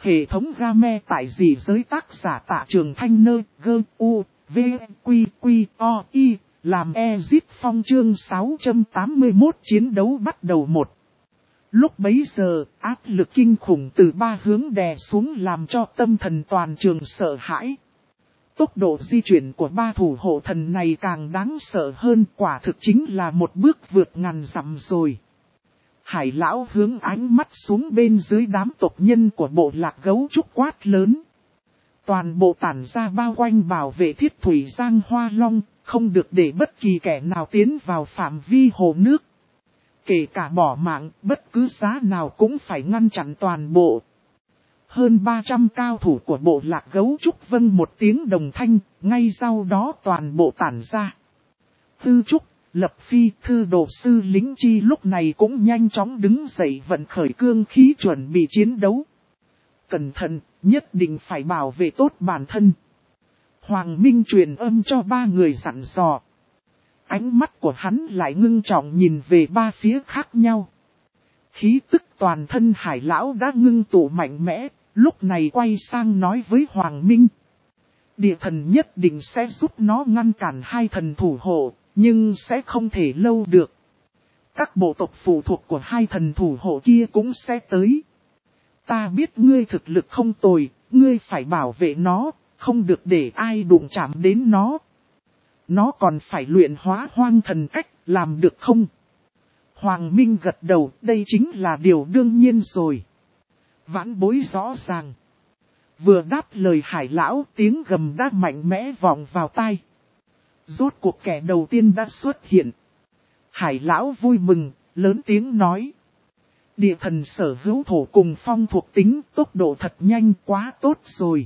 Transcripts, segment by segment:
Hệ thống game tại dị giới tác giả Tạ Trường Thanh Nơ gơ u v quy quy o i làm Ezit Phong chương 681 chiến đấu bắt đầu một. Lúc bấy giờ, áp lực kinh khủng từ ba hướng đè xuống làm cho tâm thần toàn trường sợ hãi. Tốc độ di chuyển của ba thủ hộ thần này càng đáng sợ hơn, quả thực chính là một bước vượt ngàn dặm rồi. Hải lão hướng ánh mắt xuống bên dưới đám tộc nhân của bộ lạc gấu trúc quát lớn. Toàn bộ tản ra bao quanh bảo vệ Thiết Thủy Giang Hoa Long, không được để bất kỳ kẻ nào tiến vào phạm vi hồ nước. Kể cả bỏ mạng, bất cứ giá nào cũng phải ngăn chặn toàn bộ. Hơn 300 cao thủ của bộ lạc gấu trúc vâng một tiếng đồng thanh, ngay sau đó toàn bộ tản ra. Tư Trúc, Lập Phi, Thư Đồ Sư Lính Chi lúc này cũng nhanh chóng đứng dậy vận khởi cương khí chuẩn bị chiến đấu. Cẩn thận, nhất định phải bảo vệ tốt bản thân. Hoàng Minh truyền âm cho ba người dặn dò. Ánh mắt của hắn lại ngưng trọng nhìn về ba phía khác nhau. Khí tức toàn thân Hải lão đã ngưng tụ mạnh mẽ, lúc này quay sang nói với Hoàng Minh. Địa thần nhất định sẽ giúp nó ngăn cản hai thần thủ hộ, nhưng sẽ không thể lâu được. Các bộ tộc phụ thuộc của hai thần thủ hộ kia cũng sẽ tới. Ta biết ngươi thực lực không tồi, ngươi phải bảo vệ nó, không được để ai đụng chạm đến nó. Nó còn phải luyện hóa hoang thần cách, làm được không? Hoàng Minh gật đầu, đây chính là điều đương nhiên rồi. Vãn bối rõ ràng. Vừa đáp lời Hải lão, tiếng gầm đã mạnh mẽ vọng vào tai. Rốt cuộc kẻ đầu tiên đã xuất hiện. Hải lão vui mừng, lớn tiếng nói. Địa thần sở hữu thổ cùng phong thuộc tính, tốc độ thật nhanh, quá tốt rồi.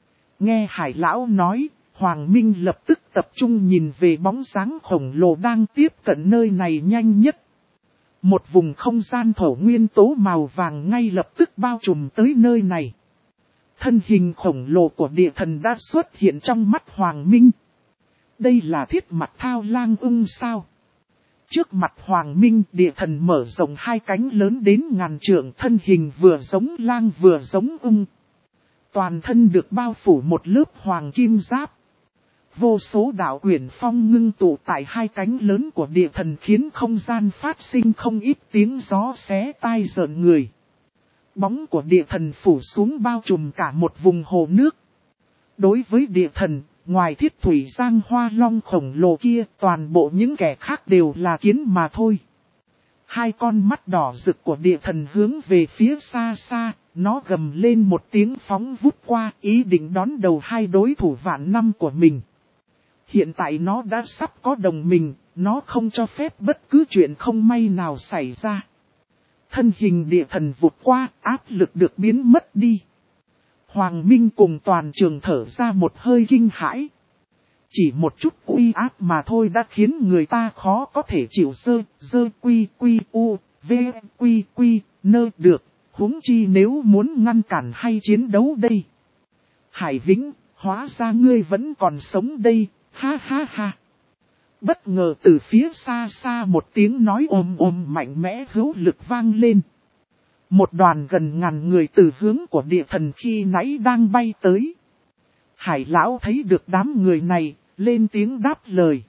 Nghe Hải lão nói, Hoàng Minh lập tức tập trung nhìn về bóng dáng khổng lồ đang tiếp cận nơi này nhanh nhất. Một vùng không gian thổ nguyên tố màu vàng ngay lập tức bao trùm tới nơi này. Thân hình khổng lồ của địa thần đã xuất hiện trong mắt Hoàng Minh. Đây là thiết mặt thao lang ưng sao? Trước mặt Hoàng Minh, địa thần mở rộng hai cánh lớn đến ngàn trượng, thân hình vừa giống lang vừa giống ưng. Toàn thân được bao phủ một lớp hoàng kim giáp. Vô số đạo quyển phong ngưng tụ tại hai cánh lớn của địa thần khiến không gian phát sinh không ít tiếng gió xé tai rợn người. Bóng của địa thần phủ xuống bao trùm cả một vùng hồ nước. Đối với địa thần, ngoài Thiết Thủy Giang Hoa Long khổng lồ kia, toàn bộ những kẻ khác đều là kiến mà thôi. Hai con mắt đỏ rực của địa thần hướng về phía xa xa, nó gầm lên một tiếng phóng vút qua, ý định đón đầu hai đối thủ vạn năm của mình. Hiện tại nó đã sắp có đồng minh, nó không cho phép bất cứ chuyện không may nào xảy ra. Thân hình địa thần vụt qua, áp lực được biến mất đi. Hoàng Minh cùng toàn trường thở ra một hơi kinh hãi. Chỉ một chút uy áp mà thôi đã khiến người ta khó có thể chịu dơ quy quy u, v quy quy, nơ được, huống chi nếu muốn ngăn cản hay chiến đấu đây. Hải Vĩnh, hóa ra ngươi vẫn còn sống đây, ha ha ha. Bất ngờ từ phía xa xa một tiếng nói ồm mạnh mẽ hữu lực vang lên. Một đoàn gần ngàn người từ hướng của địa thần khi nãy đang bay tới. Hải lão thấy được đám người này, lên tiếng đáp lời.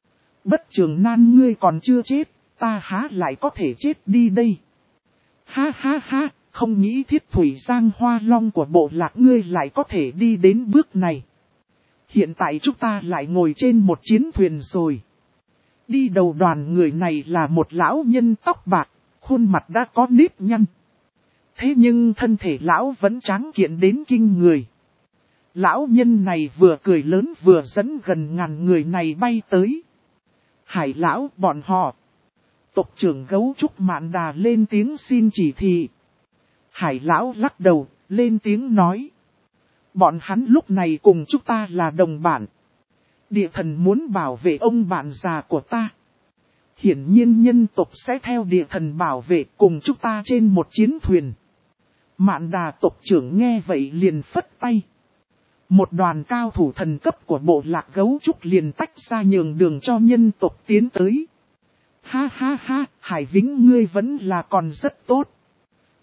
Bất Trường Nan ngươi còn chưa chết, ta há lại có thể chết đi đây. Ha ha ha, không nghĩ Thiết Thủy Giang Hoa Long của bộ lạc ngươi lại có thể đi đến bước này. Hiện tại chúng ta lại ngồi trên một chiến thuyền rồi. Đi đầu đoàn người này là một lão nhân tóc bạc, khuôn mặt đã có nếp nhăn. Thế nhưng thân thể lão vẫn tráng kiện đến kinh người. Lão nhân này vừa cười lớn vừa dẫn gần ngàn người này bay tới. Hải lão bọn họ. Tộc trưởng gấu trúc Mạn Đà lên tiếng xin chỉ thị. Hải lão lắc đầu, lên tiếng nói. Bọn hắn lúc này cùng chúng ta là đồng bạn. Địa thần muốn bảo vệ ông bạn già của ta. Hiển nhiên nhân tộc sẽ theo địa thần bảo vệ cùng chúng ta trên một chiến thuyền. Mạn Đà tộc trưởng nghe vậy liền phất tay. Một đoàn cao thủ thần cấp của bộ lạc gấu trúc liền tách ra nhường đường cho nhân tộc tiến tới. Ha ha ha, Hải Vĩnh ngươi vẫn là còn rất tốt.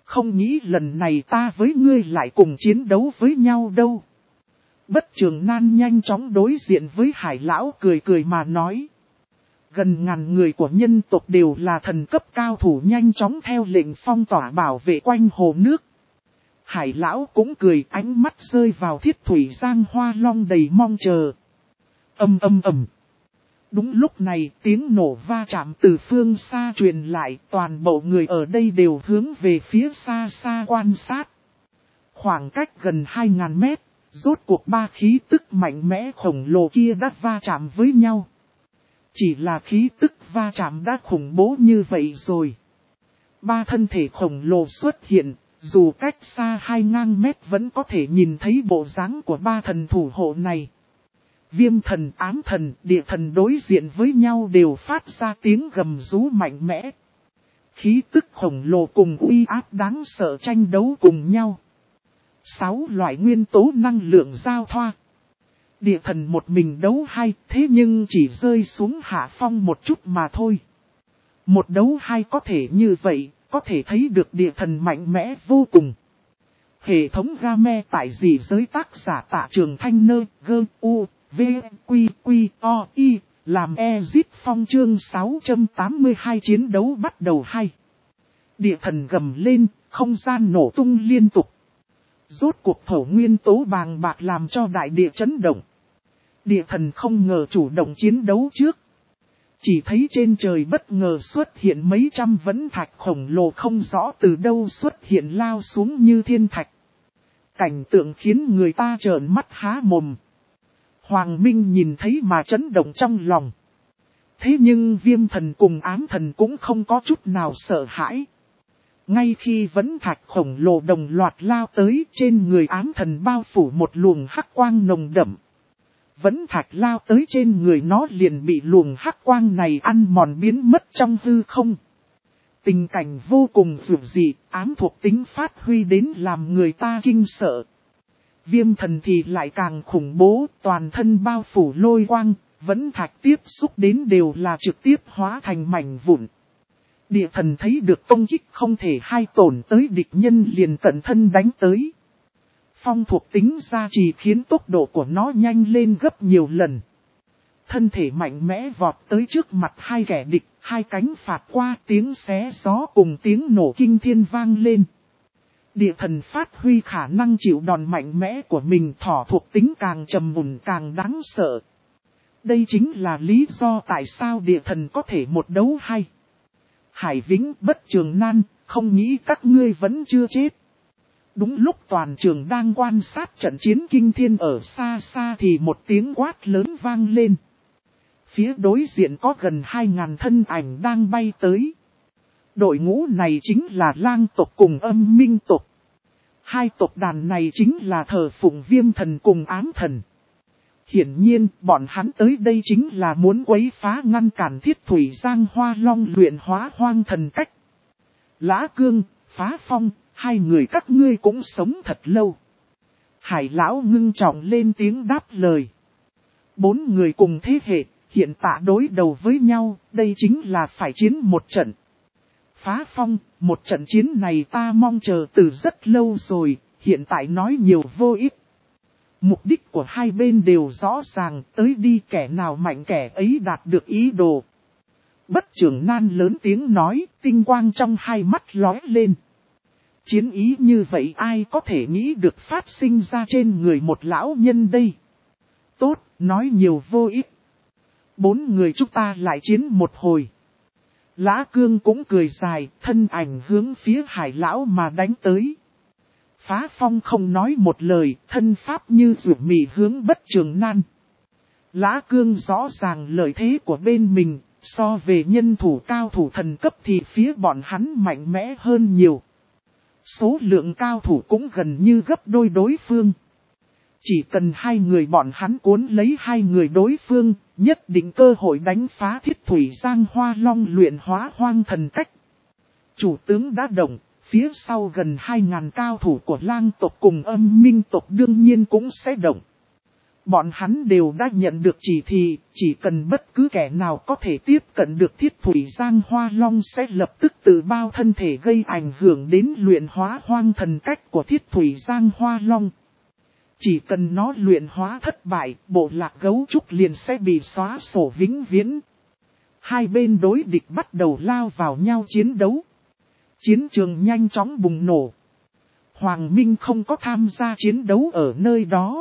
Không nghĩ lần này ta với ngươi lại cùng chiến đấu với nhau đâu. Bất Trường Nan nhanh chóng đối diện với Hải lão cười cười mà nói. Gần ngàn người của nhân tộc đều là thần cấp cao thủ nhanh chóng theo lệnh phong tỏa bảo vệ quanh hồ nước. Hải lão cũng cười, ánh mắt rơi vào Thiết Thủy Giang Hoa Long đầy mong chờ. Ầm ầm ầm. Đúng lúc này tiếng nổ va chạm từ phương xa truyền lại, toàn bộ người ở đây đều hướng về phía xa xa quan sát. Khoảng cách gần 2.000 mét, rốt cuộc ba khí tức mạnh mẽ khổng lồ kia đã va chạm với nhau. Chỉ là khí tức va chạm đã khủng bố như vậy rồi. Ba thân thể khổng lồ xuất hiện, dù cách xa 2.000 mét vẫn có thể nhìn thấy bộ dáng của ba thần thủ hộ này. Viêm thần, ám thần, địa thần đối diện với nhau đều phát ra tiếng gầm rú mạnh mẽ. Khí tức khổng lồ cùng uy áp đáng sợ tranh đấu cùng nhau. 6 loại nguyên tố năng lượng giao thoa. Địa thần một mình đấu hai, thế nhưng chỉ rơi xuống hạ phong một chút mà thôi. Một đấu hai có thể như vậy, có thể thấy được địa thần mạnh mẽ vô cùng. Hệ thống game tại dị giới tác giả Tạ Trường Thanh Nơ, gơ, u, v, quy, quy, o, y, làm Ezit Phong chương 682 chiến đấu bắt đầu hay. Địa thần gầm lên, không gian nổ tung liên tục. Rốt cuộc thổ nguyên tố bàng bạc làm cho đại địa chấn động. Địa thần không ngờ chủ động chiến đấu trước. Chỉ thấy trên trời bất ngờ xuất hiện mấy trăm vẫn thạch khổng lồ không rõ từ đâu xuất hiện lao xuống như thiên thạch. Cảnh tượng khiến người ta trợn mắt há mồm. Hoàng Minh nhìn thấy mà chấn động trong lòng. Thế nhưng viêm thần cùng ám thần cũng không có chút nào sợ hãi. Ngay khi vẫn thạch khổng lồ đồng loạt lao tới, trên người ám thần bao phủ một luồng hắc quang nồng đậm. Vẫn thạch lao tới trên người nó liền bị luồng hắc quang này ăn mòn biến mất trong hư không. Tình cảnh vô cùng dữ dị, ám thuộc tính phát huy đến làm người ta kinh sợ. Viêm thần thì lại càng khủng bố, toàn thân bao phủ lôi quang, vẫn thạch tiếp xúc đến đều là trực tiếp hóa thành mảnh vụn. Địa thần thấy được công kích không thể hai tổn tới địch nhân liền cận thân đánh tới. Phong thuộc tính gia trì khiến tốc độ của nó nhanh lên gấp nhiều lần. Thân thể mạnh mẽ vọt tới trước mặt hai kẻ địch, hai cánh phạt qua tiếng xé gió cùng tiếng nổ kinh thiên vang lên. Địa thần phát huy khả năng chịu đòn mạnh mẽ của mình, thỏ thuộc tính càng trầm mùn càng đáng sợ. Đây chính là lý do tại sao địa thần có thể một đấu hay. Hải Vĩnh, Bất Trường Nan, không nghĩ các ngươi vẫn chưa chết. Đúng lúc toàn trường đang quan sát trận chiến kinh thiên ở xa xa thì một tiếng quát lớn vang lên. Phía đối diện có gần 2.000 thân ảnh đang bay tới. Đội ngũ này chính là lang tộc cùng âm minh tộc. Hai tộc đàn này chính là thờ phụng viêm thần cùng ám thần. Hiển nhiên, bọn hắn tới đây chính là muốn quấy phá ngăn cản Thiết Thủy Giang Hoa Long luyện hóa hoang thần cách. Lã Cương, Phá Phong, hai người các ngươi cũng sống thật lâu. Hải lão ngưng trọng lên tiếng đáp lời. 4 người cùng thế hệ, hiện tại đối đầu với nhau, đây chính là phải chiến một trận. Phá Phong, một trận chiến này ta mong chờ từ rất lâu rồi, hiện tại nói nhiều vô ích. Mục đích của hai bên đều rõ ràng, tới đi kẻ nào mạnh kẻ ấy đạt được ý đồ. Bất Trường Nan lớn tiếng nói, tinh quang trong hai mắt lóe lên. Chiến ý như vậy ai có thể nghĩ được phát sinh ra trên người một lão nhân đây. Tốt, nói nhiều vô ích. 4 người chúng ta lại chiến một hồi. Lã Cương cũng cười dài, thân ảnh hướng phía Hải lão mà đánh tới. Phá Phong không nói một lời, thân pháp như rủ mì hướng Bất Trường Nan. Lã Cương rõ ràng lợi thế của bên mình, so về nhân thủ cao thủ thần cấp thì phía bọn hắn mạnh mẽ hơn nhiều. Số lượng cao thủ cũng gần như gấp đôi đối phương. Chỉ cần hai người bọn hắn cuốn lấy hai người đối phương, nhất định cơ hội đánh phá Thiết Thủy Giang Hoa Long luyện hóa hoang thần cách. Chủ tướng đã động, phía sau gần 2.000 cao thủ của lang tộc cùng âm minh tộc đương nhiên cũng sẽ động. Bọn hắn đều đã nhận được chỉ thị, chỉ cần bất cứ kẻ nào có thể tiếp cận được Thiết Thủy Giang Hoa Long sẽ lập tức tự bao thân thể gây ảnh hưởng đến luyện hóa hoang thần cách của Thiết Thủy Giang Hoa Long. Chỉ cần nó luyện hóa thất bại, bộ lạc gấu trúc liền sẽ bị xóa sổ vĩnh viễn. Hai bên đối địch bắt đầu lao vào nhau chiến đấu. Chiến trường nhanh chóng bùng nổ. Hoàng Minh không có tham gia chiến đấu ở nơi đó.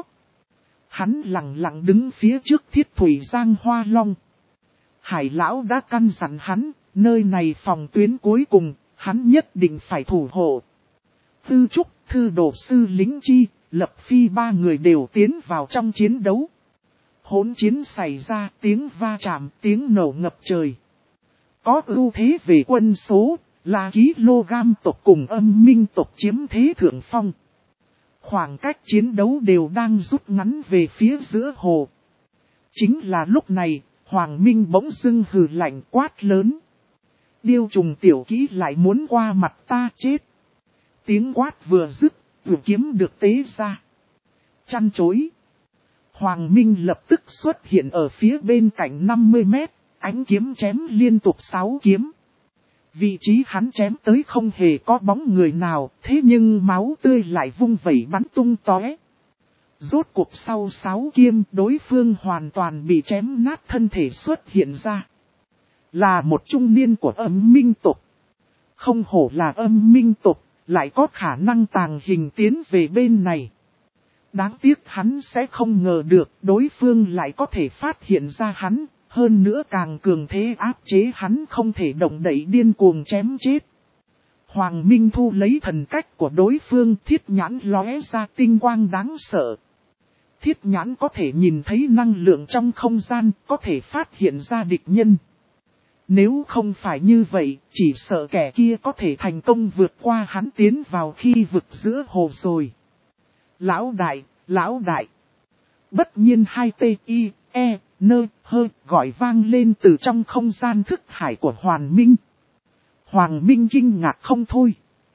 Hắn lặng lặng đứng phía trước Thiết Thủy Giang Hoa Long. Hải lão đã căn dặn hắn, nơi này phòng tuyến cuối cùng, hắn nhất định phải thủ hộ. Tư Trúc, Thư Đồ Sư Lính Chi, Lập Phi ba người đều tiến vào trong chiến đấu. Hỗn chiến xảy ra, tiếng va chạm, tiếng nổ ngập trời. Có ưu thế về quân số, là kg tộc cùng Âm Minh tộc chiếm thế thượng phong. Khoảng cách chiến đấu đều đang rút ngắn về phía giữa hồ. Chính là lúc này, Hoàng Minh bỗng dưng hừ lạnh quát lớn. Điêu trùng tiểu kỹ lại muốn qua mặt ta chết. Tiếng quát vừa dứt, vừa kiếm được tế ra. Chăn chối. Hoàng Minh lập tức xuất hiện ở phía bên cạnh 50 mét, ánh kiếm chém liên tục 6 kiếm. Vị trí hắn chém tới không hề có bóng người nào, thế nhưng máu tươi lại vung vẩy bắn tung tóe. Rốt cuộc sau 6 kiếm, đối phương hoàn toàn bị chém nát thân thể xuất hiện ra. Là một trung niên của Âm Minh tộc. Không hổ là Âm Minh tộc, lại có khả năng tàng hình tiến về bên này. Đáng tiếc hắn sẽ không ngờ được đối phương lại có thể phát hiện ra hắn. Hơn nữa càng cường thế áp chế hắn không thể động đậy điên cuồng chém chết. Hoàng Minh thu lấy thần cách của đối phương, thiết nhãn lóe ra tinh quang đáng sợ. Thiết nhãn có thể nhìn thấy năng lượng trong không gian, có thể phát hiện ra địch nhân. Nếu không phải như vậy, chỉ sợ kẻ kia có thể thành công vượt qua hắn tiến vào khi vực giữa hồ rồi. Lão đại. Bất nhiên hai T-I-E. Nơ, hơ, gọi vang lên từ trong không gian thức hải của Hoàng Minh. Hoàng Minh kinh ngạc không thôi.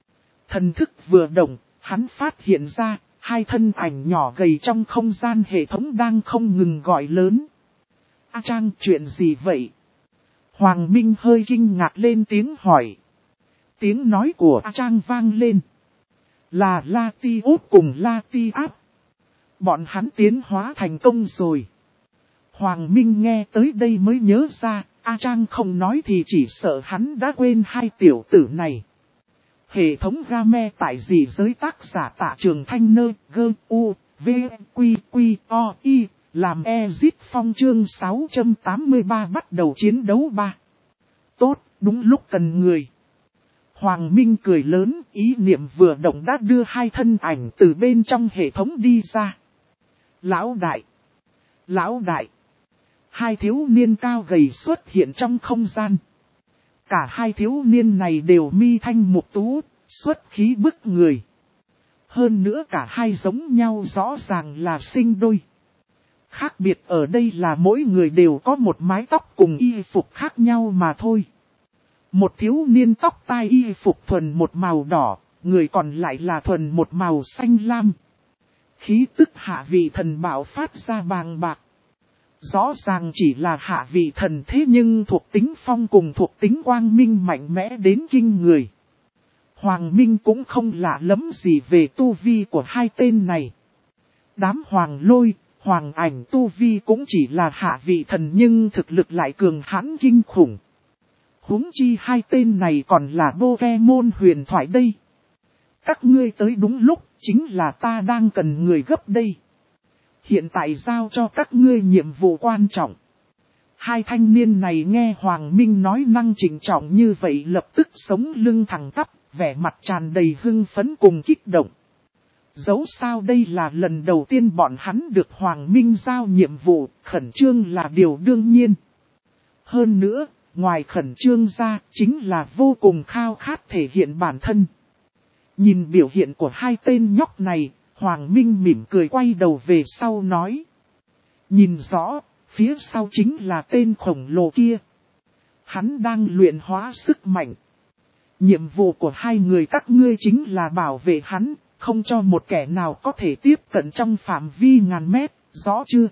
Thần thức vừa động, hắn phát hiện ra, hai thân ảnh nhỏ gầy trong không gian hệ thống đang không ngừng gọi lớn. A Trang, chuyện gì vậy? Hoàng Minh hơi kinh ngạc lên tiếng hỏi. Tiếng nói của A Trang vang lên. Là La Ti Út cùng La Ti Áp. Bọn hắn tiến hóa thành công rồi. Hoàng Minh nghe tới đây mới nhớ ra, A Trang không nói thì chỉ sợ hắn đã quên hai tiểu tử này. Hệ thống game tại dị giới tác giả Tạ Trường Thanh Nơ, Gơ, U, V, Quy, Quy, O, I, làm Ezit Phong chương 683 bắt đầu chiến đấu 3. Tốt, đúng lúc cần người. Hoàng Minh cười lớn, ý niệm vừa động đã đưa hai thân ảnh từ bên trong hệ thống đi ra. Lão đại. Hai thiếu niên cao gầy xuất hiện trong không gian. Cả hai thiếu niên này đều mi thanh mục tú, xuất khí bức người. Hơn nữa cả hai giống nhau rõ ràng là sinh đôi. Khác biệt ở đây là mỗi người đều có một mái tóc cùng y phục khác nhau mà thôi. Một thiếu niên tóc tai y phục thuần một màu đỏ, người còn lại là thuần một màu xanh lam. Khí tức hạ vị thần bạo phát ra bàng bạc. Rõ ràng chỉ là hạ vị thần thế nhưng thuộc tính phong cùng thuộc tính quang minh mạnh mẽ đến kinh người. Hoàng Minh cũng không lạ lắm gì về tu vi của hai tên này. Đám Hoàng Lôi, Hoàng Ảnh tu vi cũng chỉ là hạ vị thần nhưng thực lực lại cường hãn kinh khủng. Huống chi hai tên này còn là Pokemon huyền thoại đây. Các ngươi tới đúng lúc, chính là ta đang cần người gấp đây. Hiện tại giao cho các ngươi nhiệm vụ quan trọng. Hai thanh niên này nghe Hoàng Minh nói năng trịnh trọng như vậy lập tức sống lưng thẳng tắp, vẻ mặt tràn đầy hưng phấn cùng kích động. Dẫu sao đây là lần đầu tiên bọn hắn được Hoàng Minh giao nhiệm vụ, khẩn trương là điều đương nhiên. Hơn nữa, ngoài khẩn trương ra, chính là vô cùng khao khát thể hiện bản thân. Nhìn biểu hiện của hai tên nhóc này, Hoàng Minh mỉm cười quay đầu về sau nói. Nhìn rõ, phía sau chính là tên khổng lồ kia. Hắn đang luyện hóa sức mạnh. Nhiệm vụ của hai người các ngươi chính là bảo vệ hắn, không cho một kẻ nào có thể tiếp cận trong phạm vi ngàn mét. Rõ chưa?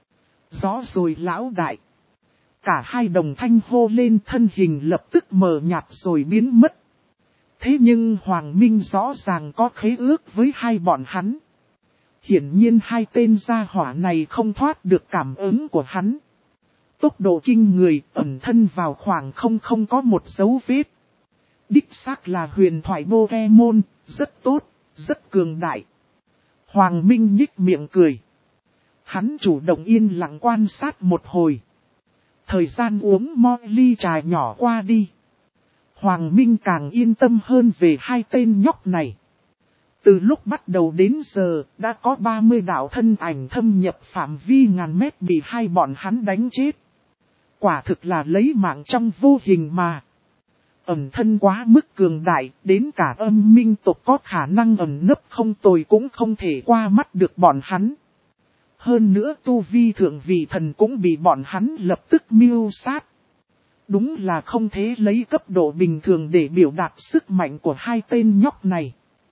Rõ rồi lão đại. Cả hai đồng thanh hô lên, thân hình lập tức mờ nhạt rồi biến mất. Thế nhưng Hoàng Minh rõ ràng có khế ước với hai bọn hắn. Hiển nhiên hai tên gia hỏa này không thoát được cảm ứng của hắn. Tốc độ kinh người, ẩn thân vào khoảng không có một dấu vết. Đích xác là huyền thoại Pokemon, rất tốt, rất cường đại. Hoàng Minh nhích miệng cười. Hắn chủ động yên lặng quan sát một hồi. Thời gian uống ly trà nhỏ qua đi. Hoàng Minh càng yên tâm hơn về hai tên nhóc này. Từ lúc bắt đầu đến giờ, đã có 30 đạo thân ảnh thâm nhập phạm vi ngàn mét bị hai bọn hắn đánh chết. Quả thực là lấy mạng trong vô hình mà. Ẩn thân quá mức cường đại, đến cả âm minh tộc có khả năng ẩn nấp không tồi cũng không thể qua mắt được bọn hắn. Hơn nữa tu vi thượng vị thần cũng bị bọn hắn lập tức mưu sát. Đúng là không thể lấy cấp độ bình thường để biểu đạt sức mạnh của hai tên nhóc này.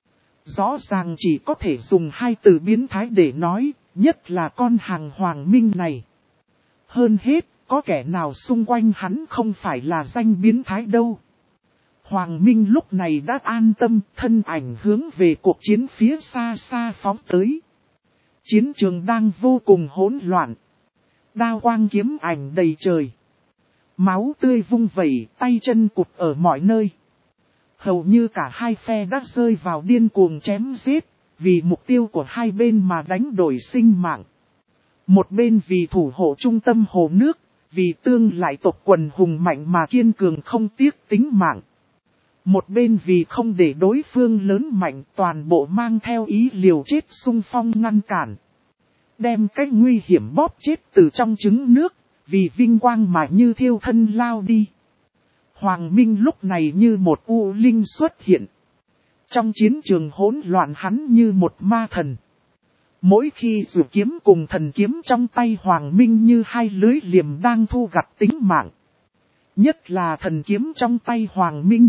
Rõ ràng chỉ có thể dùng hai từ biến thái để nói, nhất là con hàng Hoàng Minh này. Hơn hết, có kẻ nào xung quanh hắn không phải là danh biến thái đâu. Hoàng Minh lúc này đã an tâm, thân ảnh hướng về cuộc chiến phía xa xa phóng tới. Chiến trường đang vô cùng hỗn loạn. Đao quang kiếm ảnh đầy trời. Máu tươi vung vẩy, tay chân cụt ở mọi nơi. Hầu như cả hai phe đã rơi vào điên cuồng chém giết, vì mục tiêu của hai bên mà đánh đổi sinh mạng. Một bên vì thủ hộ trung tâm hồ nước, vì tương lại tộc quần hùng mạnh mà kiên cường không tiếc tính mạng. Một bên vì không để đối phương lớn mạnh, toàn bộ mang theo ý liều chết xung phong ngăn cản. Đem cái nguy hiểm bóp chết từ trong trứng nước, vì vinh quang mà như thiêu thân lao đi. Hoàng Minh lúc này như một u linh xuất hiện. Trong chiến trường hỗn loạn hắn như một ma thần. Mỗi khi dù kiếm cùng thần kiếm trong tay Hoàng Minh như hai lưới liềm đang thu gặt tính mạng. Nhất là thần kiếm trong tay Hoàng Minh.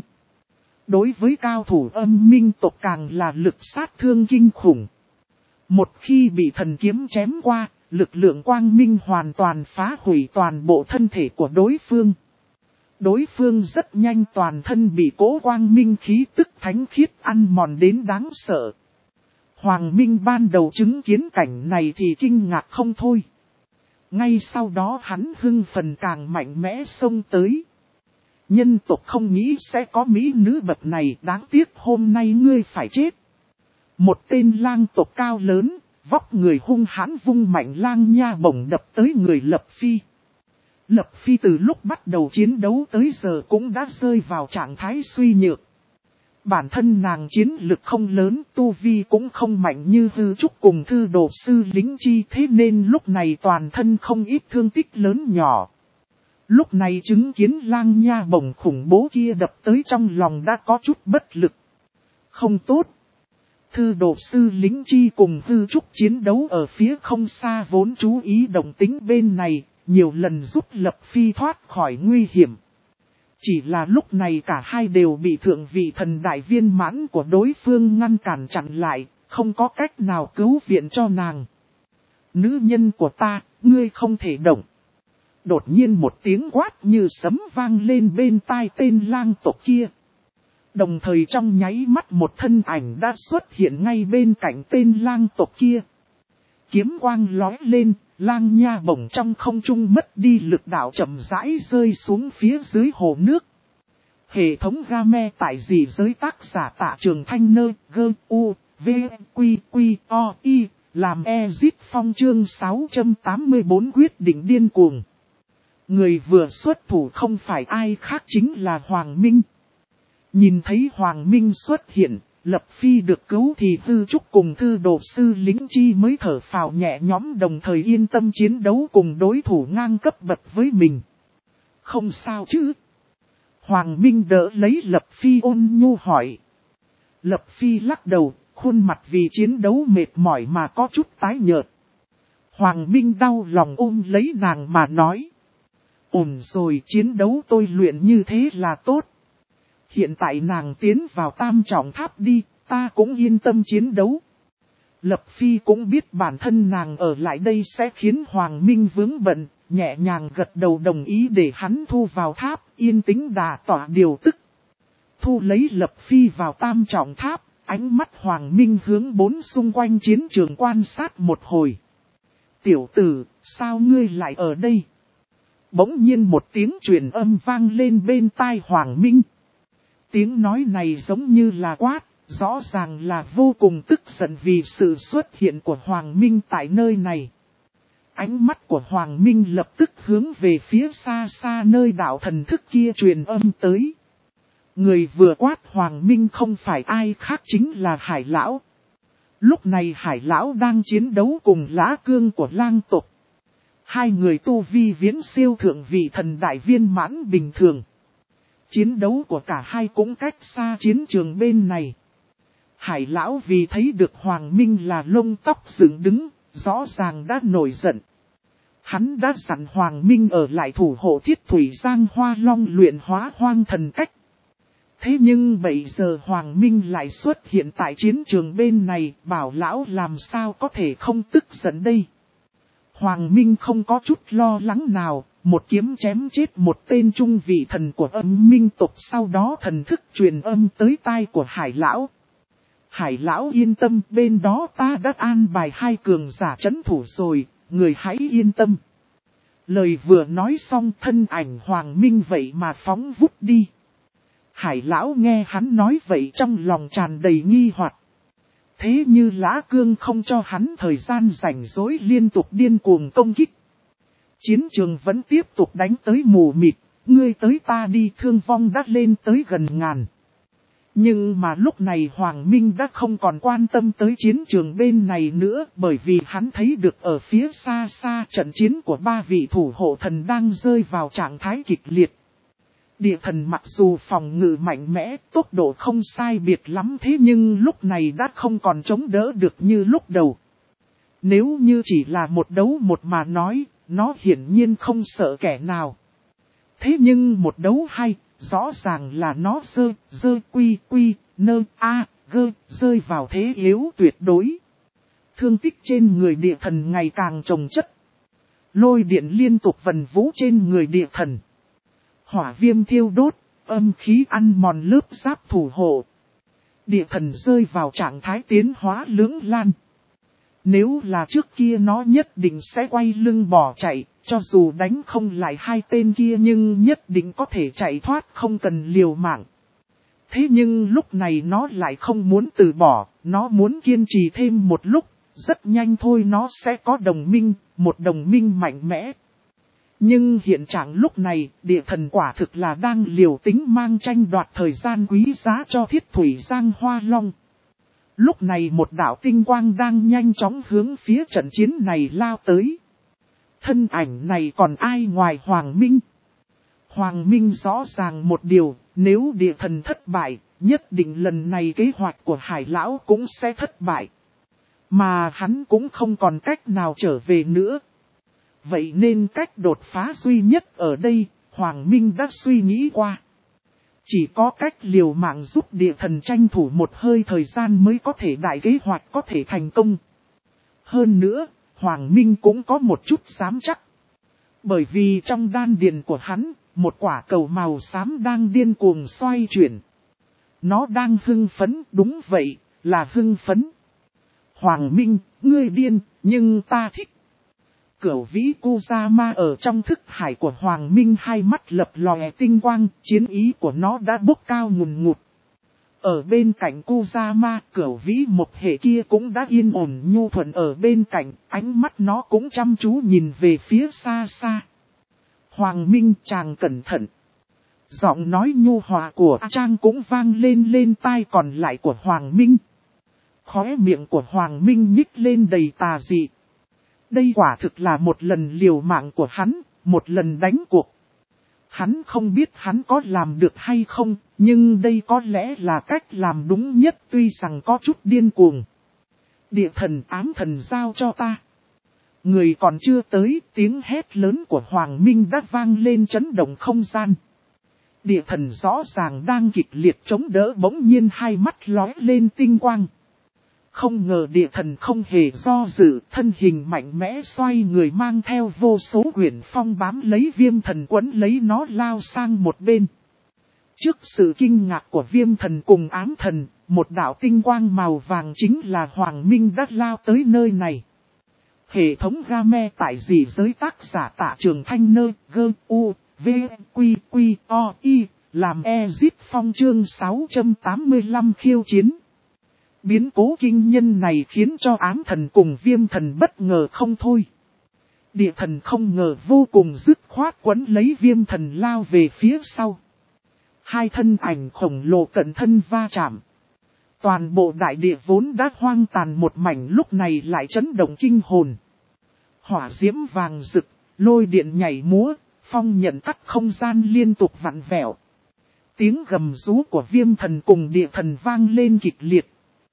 Đối với cao thủ âm minh tộc càng là lực sát thương kinh khủng. Một khi bị thần kiếm chém qua, lực lượng quang minh hoàn toàn phá hủy toàn bộ thân thể của đối phương. Đối phương rất nhanh toàn thân bị cỗ quang minh khí tức thánh khiết ăn mòn đến đáng sợ. Hoàng Minh ban đầu chứng kiến cảnh này thì kinh ngạc không thôi. Ngay sau đó hắn hưng phần càng mạnh mẽ xông tới. Nhân tộc không nghĩ sẽ có mỹ nữ bậc này, đáng tiếc hôm nay ngươi phải chết. Một tên lang tộc cao lớn, vóc người hung hãn vung mạnh lang nha bổng đập tới người Lập Phi. Lập Phi từ lúc bắt đầu chiến đấu tới giờ cũng đã rơi vào trạng thái suy nhược. Bản thân nàng chiến lực không lớn, tu vi cũng không mạnh như Hư Trúc cùng Thư Đồ Sư Lính Chi, thế nên lúc này toàn thân không ít thương tích lớn nhỏ. Lúc này chứng kiến lang nha bổng khủng bố kia đập tới trong lòng đã có chút bất lực. Không tốt. Thư Đồ Sư Lính Chi cùng Hư Trúc chiến đấu ở phía không xa vốn chú ý động tính bên này, nhiều lần giúp Lập Phi thoát khỏi nguy hiểm. Chỉ là lúc này cả hai đều bị thượng vị thần đại viên mãn của đối phương ngăn cản chặn lại, không có cách nào cứu viện cho nàng. Nữ nhân của ta, ngươi không thể động. Đột nhiên một tiếng quát như sấm vang lên bên tai tên lang tộc kia. Đồng thời trong nháy mắt một thân ảnh đã xuất hiện ngay bên cạnh tên lang tộc kia. Kiếm quang lói lên, lang nha bổng trong không trung mất đi lực đạo chậm rãi rơi xuống phía dưới hồ nước. Hệ thống game tại dị giới tác giả Tạ Trường Thanh Nơ, GUVQQOI, làm Ezit Phong chương 684 quyết định điên cuồng. Người vừa xuất thủ không phải ai khác chính là Hoàng Minh. Nhìn thấy Hoàng Minh xuất hiện, Lập Phi được cứu thì Hư Trúc cùng Thư Đồ Sư Lính Chi mới thở phào nhẹ nhõm, đồng thời yên tâm chiến đấu cùng đối thủ ngang cấp bậc với mình. Không sao chứ? Hoàng Minh đỡ lấy Lập Phi ôn nhu hỏi. Lập Phi lắc đầu, khuôn mặt vì chiến đấu mệt mỏi mà có chút tái nhợt. Hoàng Minh đau lòng ôm lấy nàng mà nói. Ổn rồi, chiến đấu tôi luyện như thế là tốt. Hiện tại nàng tiến vào tam trọng tháp đi, ta cũng yên tâm chiến đấu. Lập Phi cũng biết bản thân nàng ở lại đây sẽ khiến Hoàng Minh vướng bận, nhẹ nhàng gật đầu đồng ý để hắn thu vào tháp, yên tĩnh đà tỏa điều tức. Thu lấy Lập Phi vào tam trọng tháp, ánh mắt Hoàng Minh hướng bốn xung quanh chiến trường quan sát một hồi. Tiểu tử, sao ngươi lại ở đây? Bỗng nhiên một tiếng truyền âm vang lên bên tai Hoàng Minh. Tiếng nói này giống như là quát, rõ ràng là vô cùng tức giận vì sự xuất hiện của Hoàng Minh tại nơi này. Ánh mắt của Hoàng Minh lập tức hướng về phía xa xa nơi đạo thần thức kia truyền âm tới. Người vừa quát Hoàng Minh không phải ai khác chính là Hải Lão. Lúc này Hải Lão đang chiến đấu cùng Lã Cương của lang tộc. Hai người tu vi viễn siêu thượng vị thần đại viên mãn bình thường. Chiến đấu của cả hai cũng cách xa chiến trường bên này. Hải Lão vì thấy được Hoàng Minh là lông tóc dựng đứng, rõ ràng đã nổi giận. Hắn đã dặn Hoàng Minh ở lại thủ hộ Thiết Thủy Giang Hoa Long luyện hóa hoang thần cách. Thế nhưng bây giờ Hoàng Minh lại xuất hiện tại chiến trường bên này, bảo lão làm sao có thể không tức giận đây. Hoàng Minh không có chút lo lắng nào, một kiếm chém chết một tên trung vị thần của Âm Minh tộc, sau đó thần thức truyền âm tới tai của Hải Lão. Hải Lão yên tâm, bên đó ta đã an bài hai cường giả trấn thủ rồi, người hãy yên tâm. Lời vừa nói xong thân ảnh Hoàng Minh vậy mà phóng vút đi. Hải Lão nghe hắn nói vậy trong lòng tràn đầy nghi hoặc. Thế như Lã Cương không cho hắn thời gian rảnh rỗi liên tục điên cuồng công kích. Chiến trường vẫn tiếp tục đánh tới mù mịt, ngươi tới ta đi, thương vong đã lên tới gần ngàn. Nhưng mà lúc này Hoàng Minh đã không còn quan tâm tới chiến trường bên này nữa, bởi vì hắn thấy được ở phía xa xa trận chiến của ba vị thủ hộ thần đang rơi vào trạng thái kịch liệt. Địa thần mặc dù phòng ngự mạnh mẽ, tốc độ không sai biệt lắm, thế nhưng lúc này đã không còn chống đỡ được như lúc đầu. Nếu như chỉ là một đấu một mà nói, nó hiển nhiên không sợ kẻ nào. Thế nhưng một đấu hai, rõ ràng là nó rơi vào thế yếu tuyệt đối. Thương tích trên người địa thần ngày càng chồng chất. Lôi điện liên tục vần vũ trên người địa thần. Hỏa viêm thiêu đốt, âm khí ăn mòn lớp giáp thủ hộ. Địa thần rơi vào trạng thái tiến hóa lưỡng lan. Nếu là trước kia nó nhất định sẽ quay lưng bỏ chạy, cho dù đánh không lại hai tên kia nhưng nhất định có thể chạy thoát không cần liều mạng. Thế nhưng lúc này nó lại không muốn từ bỏ, nó muốn kiên trì thêm một lúc, rất nhanh thôi nó sẽ có đồng minh, một đồng minh mạnh mẽ. Nhưng hiện trạng lúc này, địa thần quả thực là đang liều tính mang tranh đoạt thời gian quý giá cho Thiết Thủy Giang Hoa Long. Lúc này một đạo tinh quang đang nhanh chóng hướng phía trận chiến này lao tới. Thân ảnh này còn ai ngoài Hoàng Minh? Hoàng Minh rõ ràng một điều, nếu địa thần thất bại, nhất định lần này kế hoạch của Hải Lão cũng sẽ thất bại. Mà hắn cũng không còn cách nào trở về nữa. Vậy nên cách đột phá duy nhất ở đây, Hoàng Minh đã suy nghĩ qua. Chỉ có cách liều mạng giúp địa thần tranh thủ một hơi thời gian mới có thể đại kế hoạch có thể thành công. Hơn nữa, Hoàng Minh cũng có một chút dám chắc. Bởi vì trong đan điền của hắn, một quả cầu màu xám đang điên cuồng xoay chuyển. Nó đang hưng phấn, đúng vậy, là hưng phấn. Hoàng Minh, ngươi điên, nhưng ta thích. Cửu vĩ Kusama ở trong thức hải của Hoàng Minh hai mắt lập lòe tinh quang, chiến ý của nó đã bốc cao ngùn ngụt. Ở bên cạnh Kusama, cửu vĩ một hệ kia cũng đã yên ổn nhu thuận ở bên cạnh, ánh mắt nó cũng chăm chú nhìn về phía xa xa. Hoàng Minh chàng cẩn thận. Giọng nói nhu hòa của A Trang cũng vang lên tai còn lại của Hoàng Minh. Khóe miệng của Hoàng Minh nhích lên đầy tà dị. Đây quả thực là một lần liều mạng của hắn, một lần đánh cuộc. Hắn không biết hắn có làm được hay không, nhưng đây có lẽ là cách làm đúng nhất tuy rằng có chút điên cuồng. Địa thần ám thần giao cho ta. Người còn chưa tới, tiếng hét lớn của Hoàng Minh đã vang lên chấn động không gian. Địa thần rõ ràng đang kịch liệt chống đỡ, bỗng nhiên hai mắt lóe lên tinh quang. Không ngờ địa thần không hề do dự, thân hình mạnh mẽ xoay người mang theo vô số quyển phong bám lấy viêm thần quấn lấy nó lao sang một bên. Trước sự kinh ngạc của viêm thần cùng ám thần, một đạo tinh quang màu vàng chính là Hoàng Minh đã lao tới nơi này. Hệ thống game tại dị giới tác giả Tạ Trường Thanh Nơ, gơ, u, v, quy, quy, o, y, làm Ezit Phong chương 685 khiêu chiến. Biến cố kinh nhân này khiến cho ám thần cùng viêm thần bất ngờ không thôi. Địa thần không ngờ vô cùng dứt khoát quấn lấy viêm thần lao về phía sau. Hai thân ảnh khổng lồ cận thân va chạm. Toàn bộ đại địa vốn đã hoang tàn một mảnh lúc này lại chấn động kinh hồn. Hỏa diễm vàng rực, lôi điện nhảy múa, phong nhận cắt không gian liên tục vặn vẹo. Tiếng gầm rú của viêm thần cùng địa thần vang lên kịch liệt.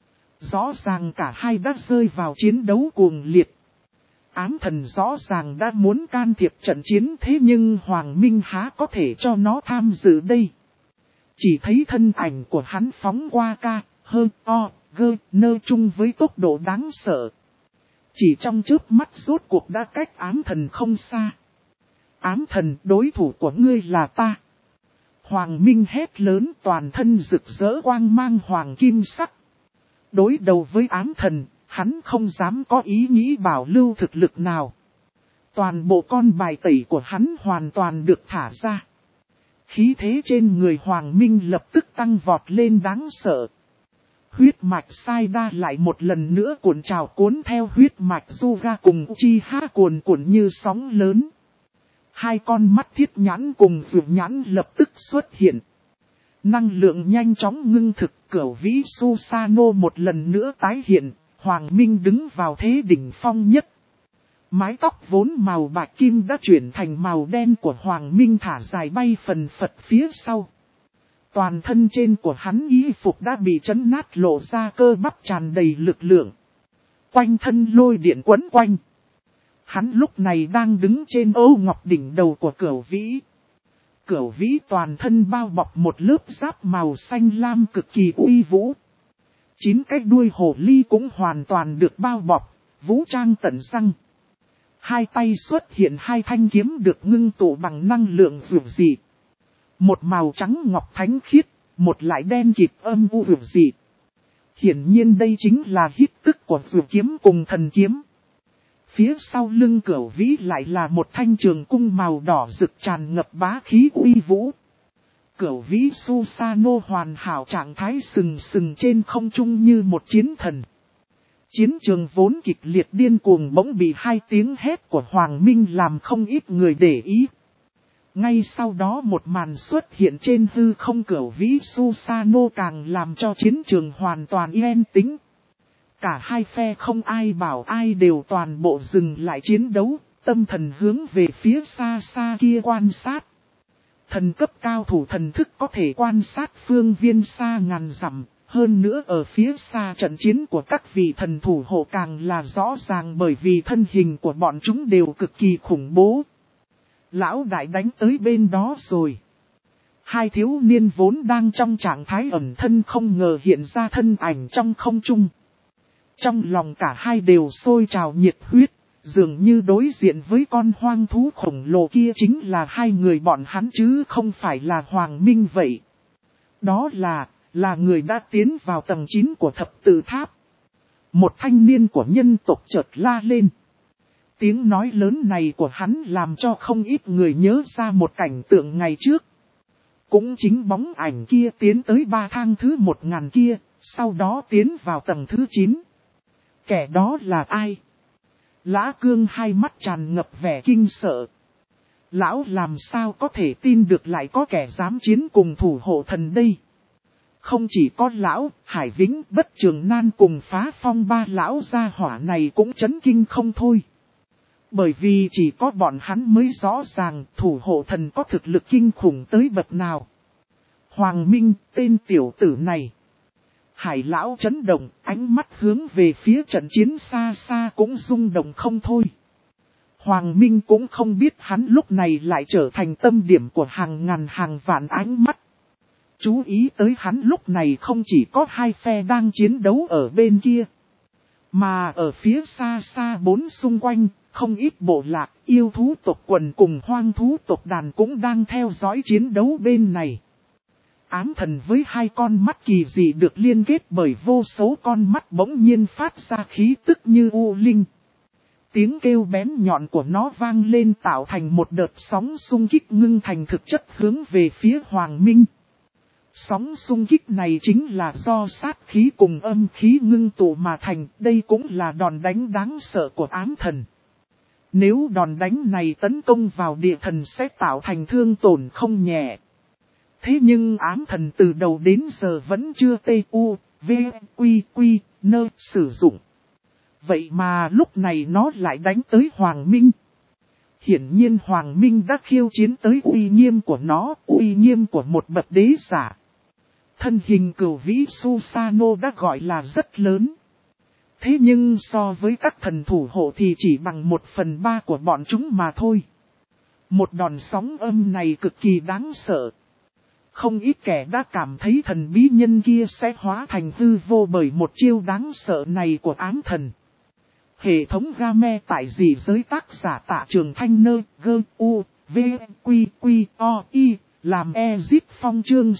Rõ ràng cả hai đã rơi vào chiến đấu cuồng liệt. Ám thần rõ ràng đã muốn can thiệp trận chiến thế nhưng Hoàng Minh há có thể cho nó tham dự đây. Chỉ thấy thân ảnh của hắn phóng qua ca, hơ, o, gơ, nơ chung với tốc độ đáng sợ. Chỉ trong chớp mắt rốt cuộc đã cách ám thần không xa. Ám thần, đối thủ của ngươi là ta. Hoàng Minh hét lớn, toàn thân rực rỡ quang mang hoàng kim sắc. Đối đầu với ám thần, hắn không dám có ý nghĩ bảo lưu thực lực nào. Toàn bộ con bài tẩy của hắn hoàn toàn được thả ra. Khí thế trên người Hoàng Minh lập tức tăng vọt lên đáng sợ. Huyết mạch sai đa lại một lần nữa cuộn trào cuốn theo huyết mạch Suga cùng Uchiha cuồn cuộn như sóng lớn. Hai con mắt thiết nhãn cùng vượt nhãn lập tức xuất hiện. Năng lượng nhanh chóng ngưng thực, cửu vĩ Susanoo một lần nữa tái hiện, Hoàng Minh đứng vào thế đỉnh phong nhất. Mái tóc vốn màu bạc kim đã chuyển thành màu đen của Hoàng Minh thả dài bay phần phật phía sau. Toàn thân trên của hắn y phục đã bị chấn nát lộ ra cơ bắp tràn đầy lực lượng. Quanh thân lôi điện quấn quanh. Hắn lúc này đang đứng trên ô ngọc đỉnh đầu của cửu vĩ. Cửu vĩ toàn thân bao bọc một lớp giáp màu xanh lam cực kỳ uy vũ. 9 cái đuôi hổ ly cũng hoàn toàn được bao bọc, vũ trang tận răng. Hai tay xuất hiện hai thanh kiếm được ngưng tụ bằng năng lượng vượt dị. Một màu trắng ngọc thánh khiết, một lại đen kịt âm u vượt dị. Hiển nhiên đây chính là hít tức của vượt kiếm cùng thần kiếm. Phía sau lưng cửu vĩ lại là một thanh trường cung màu đỏ rực tràn ngập bá khí uy vũ. Cửu vĩ Susanoo hoàn hảo trạng thái sừng sừng trên không trung như một chiến thần. Chiến trường vốn kịch liệt điên cuồng bỗng bị hai tiếng hét của Hoàng Minh làm không ít người để ý. Ngay sau đó một màn xuất hiện trên hư không, cửu vĩ Susanoo càng làm cho chiến trường hoàn toàn yên tĩnh. Cả hai phe không ai bảo ai đều toàn bộ dừng lại chiến đấu, tâm thần hướng về phía xa xa kia quan sát. Thần cấp cao thủ thần thức có thể quan sát phương viên xa ngàn dặm, hơn nữa ở phía xa trận chiến của các vị thần thủ hộ càng là rõ ràng bởi vì thân hình của bọn chúng đều cực kỳ khủng bố. Lão đại đánh tới bên đó rồi. Hai thiếu niên vốn đang trong trạng thái ẩn thân không ngờ hiện ra thân ảnh trong không trung. Trong lòng cả hai đều sôi trào nhiệt huyết, dường như đối diện với con hoang thú khổng lồ kia chính là hai người bọn hắn chứ không phải là Hoàng Minh vậy. Đó là người đã tiến vào tầng 9 của thập tự tháp. Một thanh niên của nhân tộc chợt la lên. Tiếng nói lớn này của hắn làm cho không ít người nhớ ra một cảnh tượng ngày trước. Cũng chính bóng ảnh kia tiến tới 3 thang thứ 1000 kia, sau đó tiến vào tầng thứ 9. Kẻ đó là ai? Lã Cương hai mắt tràn ngập vẻ kinh sợ. Lão làm sao có thể tin được lại có kẻ dám chiến cùng thủ hộ thần đây? Không chỉ có lão, Hải Vĩnh, Bất Trường Nan cùng Phá Phong ba lão gia hỏa này cũng chấn kinh không thôi. Bởi vì chỉ có bọn hắn mới rõ ràng thủ hộ thần có thực lực kinh khủng tới bậc nào. Hoàng Minh, tên tiểu tử này. Hải lão chấn động, ánh mắt hướng về phía trận chiến xa xa cũng rung động không thôi. Hoàng Minh cũng không biết hắn lúc này lại trở thành tâm điểm của hàng ngàn hàng vạn ánh mắt. Chú ý tới hắn lúc này không chỉ có hai phe đang chiến đấu ở bên kia. Mà ở phía xa xa bốn xung quanh, không ít bộ lạc, yêu thú tộc quần cùng hoang thú tộc đàn cũng đang theo dõi chiến đấu bên này. Ám thần với hai con mắt kỳ dị được liên kết bởi vô số con mắt bỗng nhiên phát ra khí tức như u linh. Tiếng kêu bén nhọn của nó vang lên tạo thành một đợt sóng xung kích ngưng thành thực chất hướng về phía Hoàng Minh. Sóng xung kích này chính là do sát khí cùng âm khí ngưng tụ mà thành, đây cũng là đòn đánh đáng sợ của ám thần. Nếu đòn đánh này tấn công vào địa thần sẽ tạo thành thương tổn không nhẹ. Thế nhưng ám thần từ đầu đến giờ vẫn chưa nơ sử dụng. Vậy mà lúc này nó lại đánh tới Hoàng Minh. Hiển nhiên Hoàng Minh đã khiêu chiến tới uy nghiêm của nó, uy nghiêm của một bậc đế giả. Thân hình cửu vĩ Susano đã gọi là rất lớn. Thế nhưng so với các thần thủ hộ thì chỉ bằng 1/3 của bọn chúng mà thôi. Một đòn sóng âm này cực kỳ đáng sợ. Không ít kẻ đã cảm thấy thần bí nhân kia sẽ hóa thành hư vô bởi một chiêu đáng sợ này của ám thần. Hệ thống game tại dị giới tác giả Tạ Trường Thanh Nơ, GUVQQOI, làm Ezip Phong chương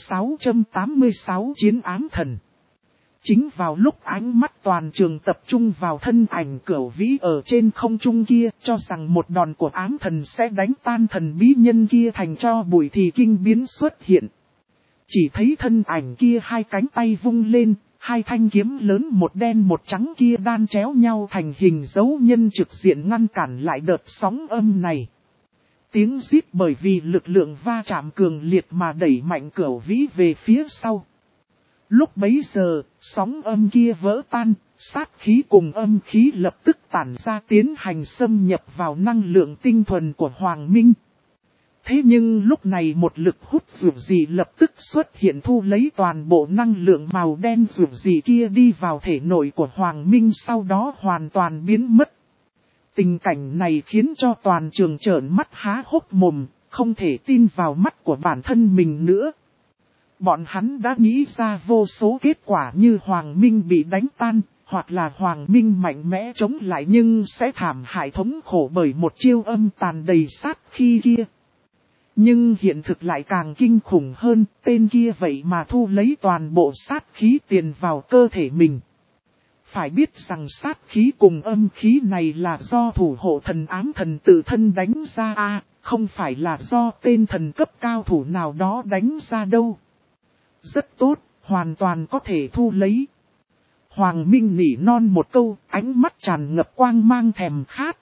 686 chiến ám thần. Chính vào lúc ánh mắt toàn trường tập trung vào thân ảnh cửu vĩ ở trên không trung kia, cho rằng một đòn của ám thần sẽ đánh tan thần bí nhân kia thành tro bụi thì kinh biến xuất hiện. Chỉ thấy thân ảnh kia hai cánh tay vung lên, hai thanh kiếm lớn một đen một trắng kia đan chéo nhau thành hình dấu nhân trực diện ngăn cản lại đợt sóng âm này. Tiếng rít bởi vì lực lượng va chạm cường liệt mà đẩy mạnh cửu vĩ về phía sau. Lúc bấy giờ, sóng âm kia vỡ tan, sát khí cùng âm khí lập tức tản ra tiến hành xâm nhập vào năng lượng tinh thuần của Hoàng Minh. Thế nhưng lúc này một lực hút dường dị lập tức xuất hiện thu lấy toàn bộ năng lượng màu đen dường dị kia đi vào thể nội của Hoàng Minh sau đó hoàn toàn biến mất. Tình cảnh này khiến cho toàn trường trợn mắt há hốc mồm, không thể tin vào mắt của bản thân mình nữa. Bọn hắn đã nghĩ ra vô số kết quả như Hoàng Minh bị đánh tan, hoặc là Hoàng Minh mạnh mẽ chống lại nhưng sẽ thảm hại thống khổ bởi một chiêu âm tàn đầy sát khí kia. Nhưng hiện thực lại càng kinh khủng hơn, tên kia vậy mà thu lấy toàn bộ sát khí tiền vào cơ thể mình. Phải biết rằng sát khí cùng âm khí này là do thủ hộ thần ám thần tự thân đánh ra không phải là do tên thần cấp cao thủ nào đó đánh ra đâu. Rất tốt, hoàn toàn có thể thu lấy. Hoàng Minh nỉ non một câu, ánh mắt tràn ngập quang mang thèm khát.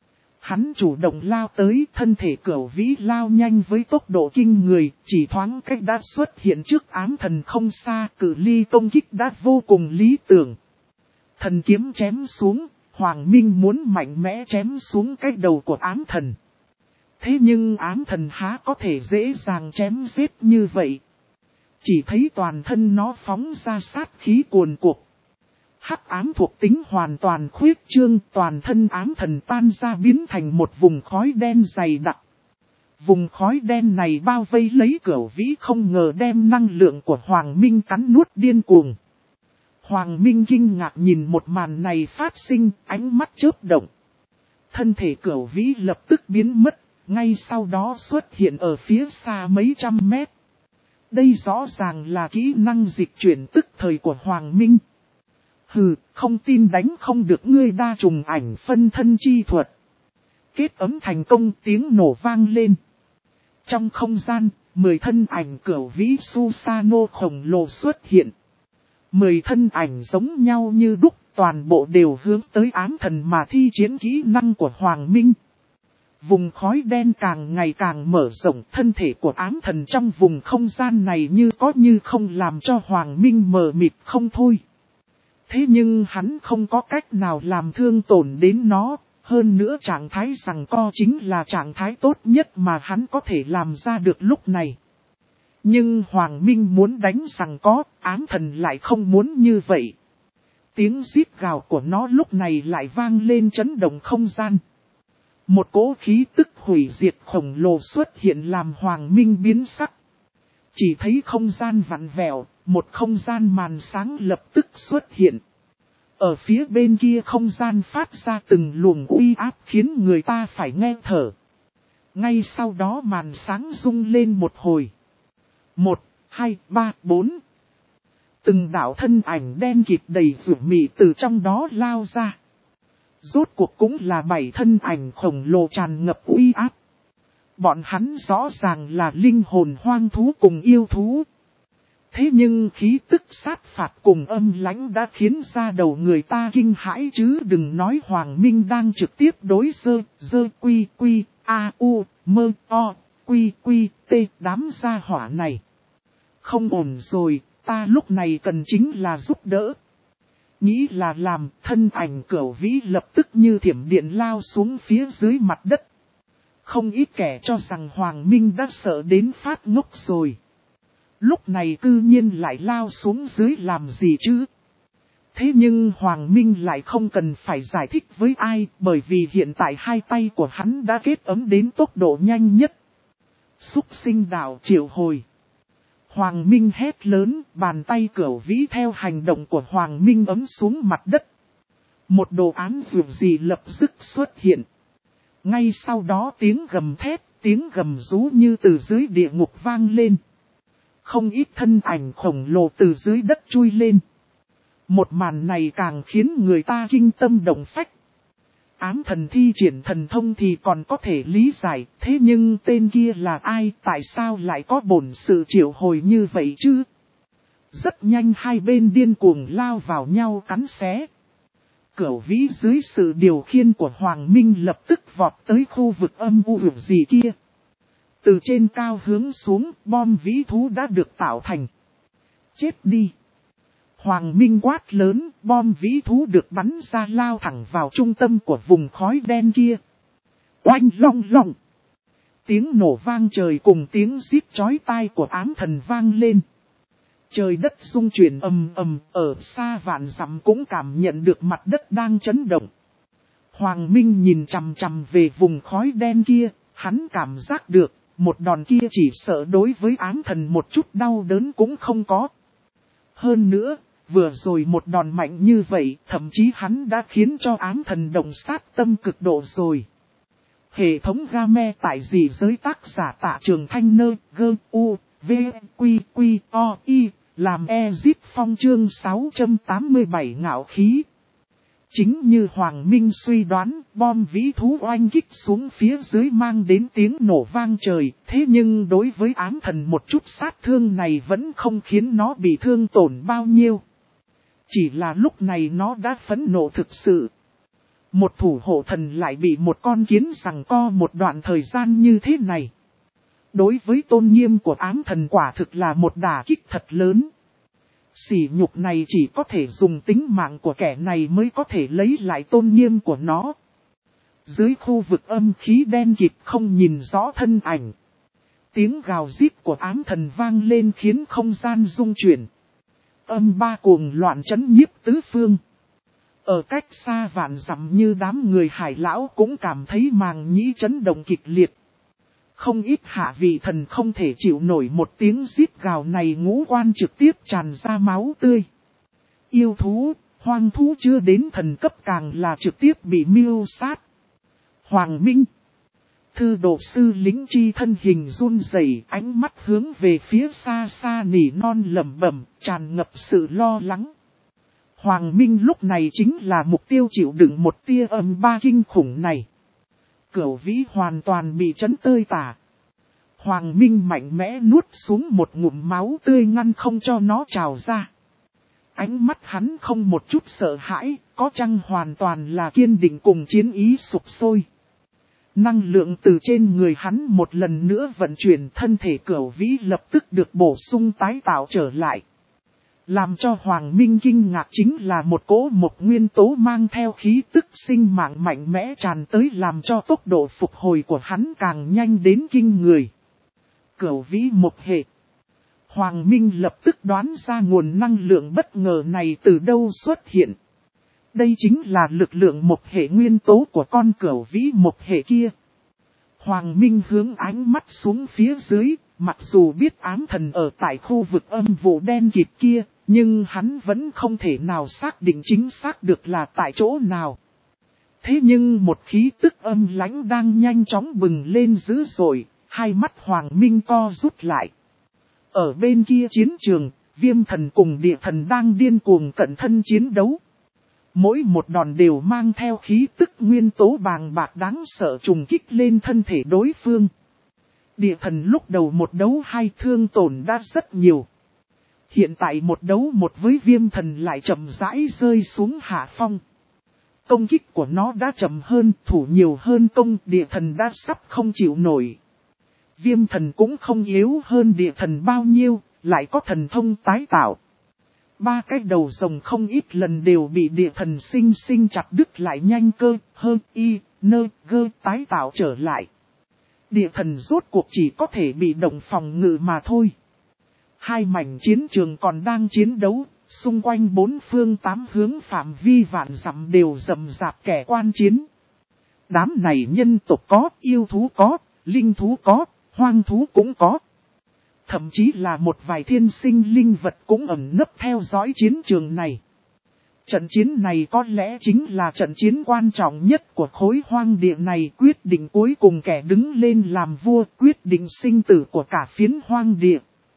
Hắn chủ động lao tới, thân thể cửu vĩ lao nhanh với tốc độ kinh người, chỉ thoáng cách đã xuất hiện trước ám thần không xa, cự ly công kích đã vô cùng lý tưởng. Thần kiếm chém xuống, Hoàng Minh muốn mạnh mẽ chém xuống cái đầu của ám thần. Thế nhưng ám thần há có thể dễ dàng chém giết như vậy. Chỉ thấy toàn thân nó phóng ra sát khí cuồn cuộn. Hắc ám thuộc tính hoàn toàn khuyết trương, toàn thân ám thần tan ra biến thành một vùng khói đen dày đặc. Vùng khói đen này bao vây lấy cửu vĩ không ngờ đem năng lượng của Hoàng Minh cắn nuốt điên cuồng. Hoàng Minh kinh ngạc nhìn một màn này phát sinh, ánh mắt chớp động. Thân thể cửu vĩ lập tức biến mất, ngay sau đó xuất hiện ở phía xa mấy trăm mét. Đây rõ ràng là kỹ năng dịch chuyển tức thời của Hoàng Minh. Hừ, không tin đánh không được ngươi đa trùng ảnh phân thân chi thuật. Kết ấm thành công, tiếng nổ vang lên. Trong không gian, 10 thân ảnh cửu vĩ Susano khổng lồ xuất hiện. 10 thân ảnh giống nhau như đúc, toàn bộ đều hướng tới ám thần mà thi triển kỹ năng của Hoàng Minh. Vùng khói đen càng ngày càng mở rộng, thân thể của ám thần trong vùng không gian này như có như không làm cho Hoàng Minh mờ mịt không thôi. Thế nhưng hắn không có cách nào làm thương tổn đến nó, hơn nữa trạng thái giằng co chính là trạng thái tốt nhất mà hắn có thể làm ra được lúc này. Nhưng Hoàng Minh muốn đánh giằng co, ám thần lại không muốn như vậy. Tiếng rít gào của nó lúc này lại vang lên chấn động không gian. Một cỗ khí tức hủy diệt khổng lồ xuất hiện làm Hoàng Minh biến sắc. Chỉ thấy không gian vặn vẹo, một không gian màn sáng lập tức xuất hiện. Ở phía bên kia không gian phát ra từng luồng uy áp khiến người ta phải nghe thở. Ngay sau đó màn sáng rung lên một hồi. 1, 2, 3, 4. Từng đạo thân ảnh đen kịt đầy rủi mị từ trong đó lao ra. Rốt cuộc cũng là 7 thân ảnh khổng lồ tràn ngập uy áp. Bọn hắn rõ ràng là linh hồn hoang thú cùng yêu thú. Thế nhưng khí tức sát phạt cùng âm lãnh đã khiến ra đầu người ta kinh hãi chứ đừng nói Hoàng Minh đang trực tiếp đối dơ quy quy a u mơ o quy quy t đám gia hỏa này. Không ổn rồi, ta lúc này cần chính là giúp đỡ. Nghĩ là làm, thân ảnh Cửu Vĩ lập tức như thiểm điện lao xuống phía dưới mặt đất. Không ít kẻ cho rằng Hoàng Minh đã sợ đến phát ngốc rồi. Lúc này cư nhiên lại lao xuống dưới làm gì chứ? Thế nhưng Hoàng Minh lại không cần phải giải thích với ai bởi vì hiện tại hai tay của hắn đã kết ấm đến tốc độ nhanh nhất. Xúc sinh đạo triệu hồi. Hoàng Minh hét lớn, bàn tay Cửu Vĩ theo hành động của Hoàng Minh ấm xuống mặt đất. Một đồ án dường gì lập tức xuất hiện. Ngay sau đó tiếng gầm thét, tiếng gầm rú như từ dưới địa ngục vang lên. Không ít thân ảnh khổng lồ từ dưới đất chui lên. Một màn này càng khiến người ta kinh tâm động phách. Ám thần thi triển thần thông thì còn có thể lý giải, thế nhưng tên kia là ai, tại sao lại có bổn sự triệu hồi như vậy chứ? Rất nhanh hai bên điên cuồng lao vào nhau cắn xé. Cửu Vĩ dưới sự điều khiển của Hoàng Minh lập tức vọt tới khu vực âm u vực gì kia. Từ trên cao hướng xuống, bom vĩ thú đã được tạo thành. Chết đi! Hoàng Minh quát lớn, bom vĩ thú được bắn ra lao thẳng vào trung tâm của vùng khói đen kia. Oanh long long! Tiếng nổ vang trời cùng tiếng rít chói tai của ám thần vang lên. Trời đất rung chuyển ầm ầm, ở xa vạn dặm cũng cảm nhận được mặt đất đang chấn động. Hoàng Minh nhìn chằm chằm về vùng khói đen kia, hắn cảm giác được, một đòn kia chỉ sợ đối với ám thần một chút đau đớn cũng không có. Hơn nữa, vừa rồi một đòn mạnh như vậy, thậm chí hắn đã khiến cho ám thần động sát tâm cực độ rồi. Hệ thống game tại gì giới tác giả Tạ Trường Thanh Nơ, gơ, u, v, quy, quy, o, i, làm Ezip Phong chương 687 ngạo khí. Chính như Hoàng Minh suy đoán, bom vĩ thú oanh kích xuống phía dưới mang đến tiếng nổ vang trời, thế nhưng đối với ám thần một chút sát thương này vẫn không khiến nó bị thương tổn bao nhiêu. Chỉ là lúc này nó đã phẫn nộ thực sự. Một thủ hộ thần lại bị một con kiến giằng co một đoạn thời gian như thế này. Đối với tôn nghiêm của ám thần quả thực là một đả kích thật lớn. Sỉ nhục này chỉ có thể dùng tính mạng của kẻ này mới có thể lấy lại tôn nghiêm của nó. Dưới khu vực âm khí đen kịt không nhìn rõ thân ảnh. Tiếng gào rít của ám thần vang lên khiến không gian rung chuyển. Âm ba cuồng loạn chấn nhiếp tứ phương. Ở cách xa vạn dặm như đám người hải lão cũng cảm thấy màng nhĩ chấn động kịch liệt. Không ít hạ vị thần không thể chịu nổi một tiếng rít gào này, ngũ quan trực tiếp tràn ra máu tươi. Yêu thú, hoang thú chưa đến thần cấp càng là trực tiếp bị mưu sát. Hoàng Minh, thư độ sư lính chi thân hình run rẩy, ánh mắt hướng về phía xa xa nỉ non lẩm bẩm, tràn ngập sự lo lắng. Hoàng Minh lúc này chính là mục tiêu chịu đựng một tia âm ba kinh khủng này. Cửu Vĩ hoàn toàn bị chấn tơi tả. Hoàng Minh mạnh mẽ nuốt xuống một ngụm máu tươi ngăn không cho nó trào ra. Ánh mắt hắn không một chút sợ hãi, có chăng hoàn toàn là kiên định cùng chiến ý sục sôi. Năng lượng từ trên người hắn một lần nữa vận chuyển, thân thể Cửu Vĩ lập tức được bổ sung tái tạo trở lại. Làm cho Hoàng Minh kinh ngạc chính là một cỗ một nguyên tố mang theo khí tức sinh mạng mạnh mẽ tràn tới, làm cho tốc độ phục hồi của hắn càng nhanh đến kinh người. Cửu Vĩ một hệ. Hoàng Minh lập tức đoán ra nguồn năng lượng bất ngờ này từ đâu xuất hiện. Đây chính là lực lượng một hệ nguyên tố của con Cửu Vĩ một hệ kia. Hoàng Minh hướng ánh mắt xuống phía dưới, mặc dù biết ám thần ở tại khu vực âm vụ đen kịt kia, Nhưng hắn vẫn không thể nào xác định chính xác được là tại chỗ nào. Thế nhưng một khí tức âm lãnh đang nhanh chóng bừng lên dữ dội, hai mắt Hoàng Minh co rút lại. Ở bên kia chiến trường, Viêm Thần cùng Địa Thần đang điên cuồng cận thân chiến đấu. Mỗi một đòn đều mang theo khí tức nguyên tố bàng bạc đáng sợ trùng kích lên thân thể đối phương. Địa Thần lúc đầu một đấu hai thương tổn đã rất nhiều. Hiện tại một đấu một với Viêm Thần lại chậm rãi rơi xuống hạ phong. Công kích của nó đã chậm hơn, thủ nhiều hơn công, Địa Thần đã sắp không chịu nổi. Viêm Thần cũng không yếu hơn Địa Thần bao nhiêu, lại có thần thông tái tạo. Ba cái đầu rồng không ít lần đều bị Địa Thần sinh sinh chặt đứt lại nhanh cơ, hơn y, nơ, gơ tái tạo trở lại. Địa Thần rốt cuộc chỉ có thể bị động phòng ngự mà thôi. Hai mảnh chiến trường còn đang chiến đấu, xung quanh bốn phương tám hướng phạm vi vạn dặm đều rầm rạp kẻ quan chiến. Đám này nhân tộc có, yêu thú có, linh thú có, hoang thú cũng có. Thậm chí là một vài thiên sinh linh vật cũng ẩn nấp theo dõi chiến trường này. Trận chiến này có lẽ chính là trận chiến quan trọng nhất của khối hoang địa này, quyết định cuối cùng kẻ đứng lên làm vua, quyết định sinh tử của cả phiến hoang địa.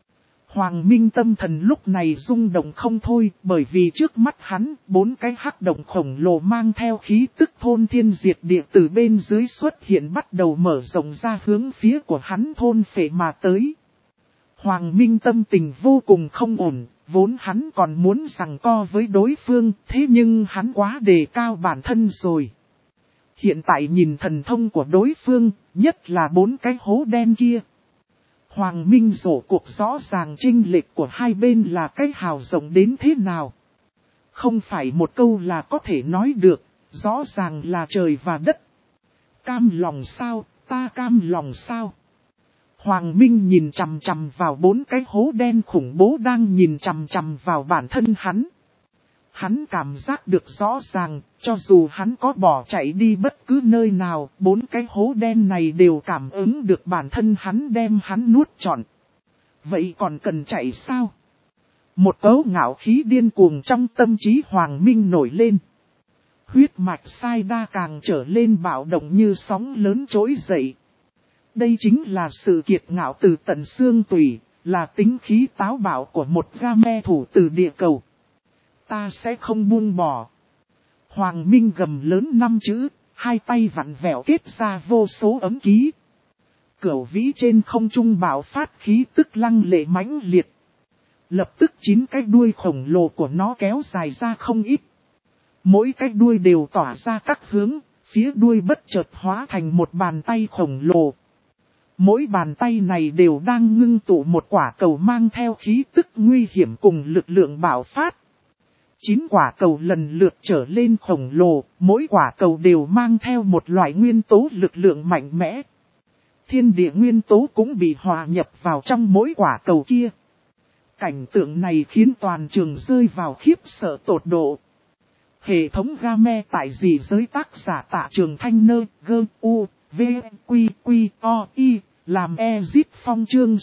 Hoàng Minh tâm thần lúc này rung động không thôi, bởi vì trước mắt hắn, bốn cái hắc động khổng lồ mang theo khí tức thôn thiên diệt địa từ bên dưới xuất hiện bắt đầu mở rộng ra hướng phía của hắn thôn phệ mà tới. Hoàng Minh tâm tình vô cùng không ổn, vốn hắn còn muốn giằng co với đối phương, thế nhưng hắn quá đề cao bản thân rồi. Hiện tại nhìn thần thông của đối phương, nhất là bốn cái hố đen kia. Hoàng Minh rổ cuộc rõ ràng chênh lệch của hai bên là cái hào rộng đến thế nào. Không phải một câu là có thể nói được, rõ ràng là trời và đất. Cam lòng sao, ta cam lòng sao. Hoàng Minh nhìn chằm chằm vào bốn cái hố đen khủng bố đang nhìn chằm chằm vào bản thân hắn. Hắn cảm giác được rõ ràng, cho dù hắn có bỏ chạy đi bất cứ nơi nào, bốn cái hố đen này đều cảm ứng được bản thân hắn đem hắn nuốt trọn. Vậy còn cần chạy sao? Một cấu ngạo khí điên cuồng trong tâm trí Hoàng Minh nổi lên. Huyết mạch sai đa càng trở lên bạo động như sóng lớn trỗi dậy. Đây chính là sự kiệt ngạo từ tận xương tủy, là tính khí táo bạo của một Game thủ từ địa cầu. Ta sẽ không buông bỏ. Hoàng Minh gầm lớn 5 chữ, hai tay vặn vẹo kết ra vô số ấm ký. Cửu vĩ trên không trung bạo phát khí tức lăng lệ mãnh liệt. Lập tức 9 cái đuôi khổng lồ của nó kéo dài ra không ít. Mỗi cái đuôi đều tỏa ra các hướng, phía đuôi bất chợt hóa thành một bàn tay khổng lồ. Mỗi bàn tay này đều đang ngưng tụ một quả cầu mang theo khí tức nguy hiểm cùng lực lượng bạo phát. 9 quả cầu lần lượt trở lên khổng lồ, mỗi quả cầu đều mang theo một loại nguyên tố lực lượng mạnh mẽ. Thiên địa nguyên tố cũng bị hòa nhập vào trong mỗi quả cầu kia. Cảnh tượng này khiến toàn trường rơi vào khiếp sợ tột độ. Hệ thống Game tại dị giới tác giả Tạ Trường Thanh Nơ, Gơ, U, V, Quy, Quy, O, I, làm Ezit Phong chương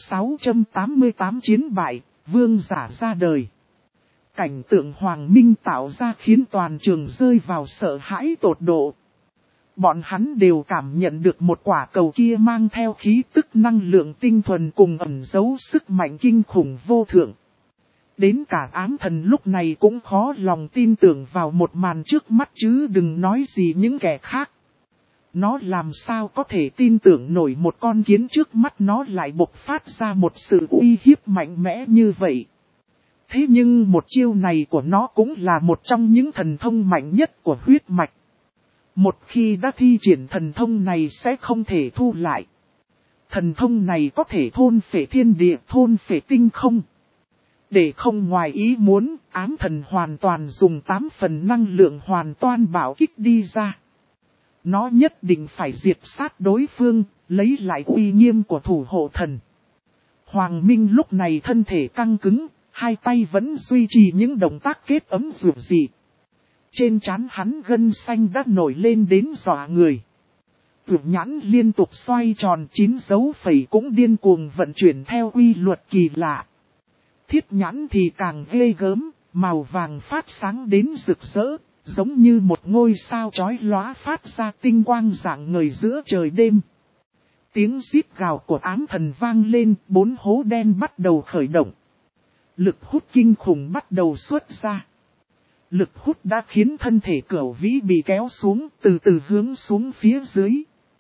688 chiến bại, vương giả ra đời. Cảnh tượng Hoàng Minh tạo ra khiến toàn trường rơi vào sợ hãi tột độ. Bọn hắn đều cảm nhận được một quả cầu kia mang theo khí tức năng lượng tinh thuần cùng ẩn giấu sức mạnh kinh khủng vô thượng. Đến cả ám thần lúc này cũng khó lòng tin tưởng vào một màn trước mắt chứ đừng nói gì những kẻ khác. Nó làm sao có thể tin tưởng nổi một con kiến trước mắt nó lại bộc phát ra một sự uy hiếp mạnh mẽ như vậy. Thế nhưng một chiêu này của nó cũng là một trong những thần thông mạnh nhất của huyết mạch. Một khi đã thi triển thần thông này sẽ không thể thu lại. Thần thông này có thể thôn phệ thiên địa, thôn phệ tinh không. Để không ngoài ý muốn, ám thần hoàn toàn dùng 8 phần năng lượng hoàn toàn bảo kích đi ra. Nó nhất định phải diệt sát đối phương, lấy lại uy nghiêm của thủ hộ thần. Hoàng Minh lúc này thân thể căng cứng, hai tay vẫn duy trì những động tác kết ấm dịu dị. Trên trán hắn gân xanh đã nổi lên đến dọa người. Tuyệt nhãn liên tục xoay tròn 9 dấu phẩy cũng điên cuồng vận chuyển theo quy luật kỳ lạ. Thiết nhãn thì càng ghê gớm, màu vàng phát sáng đến rực rỡ, giống như một ngôi sao chói lóa phát ra tinh quang rạng ngời giữa trời đêm. Tiếng rít gào của ám thần vang lên, 4 hố đen bắt đầu khởi động. Lực hút kinh khủng bắt đầu xuất ra. Lực hút đã khiến thân thể Cửu Vĩ bị kéo xuống, từ từ hướng xuống phía dưới.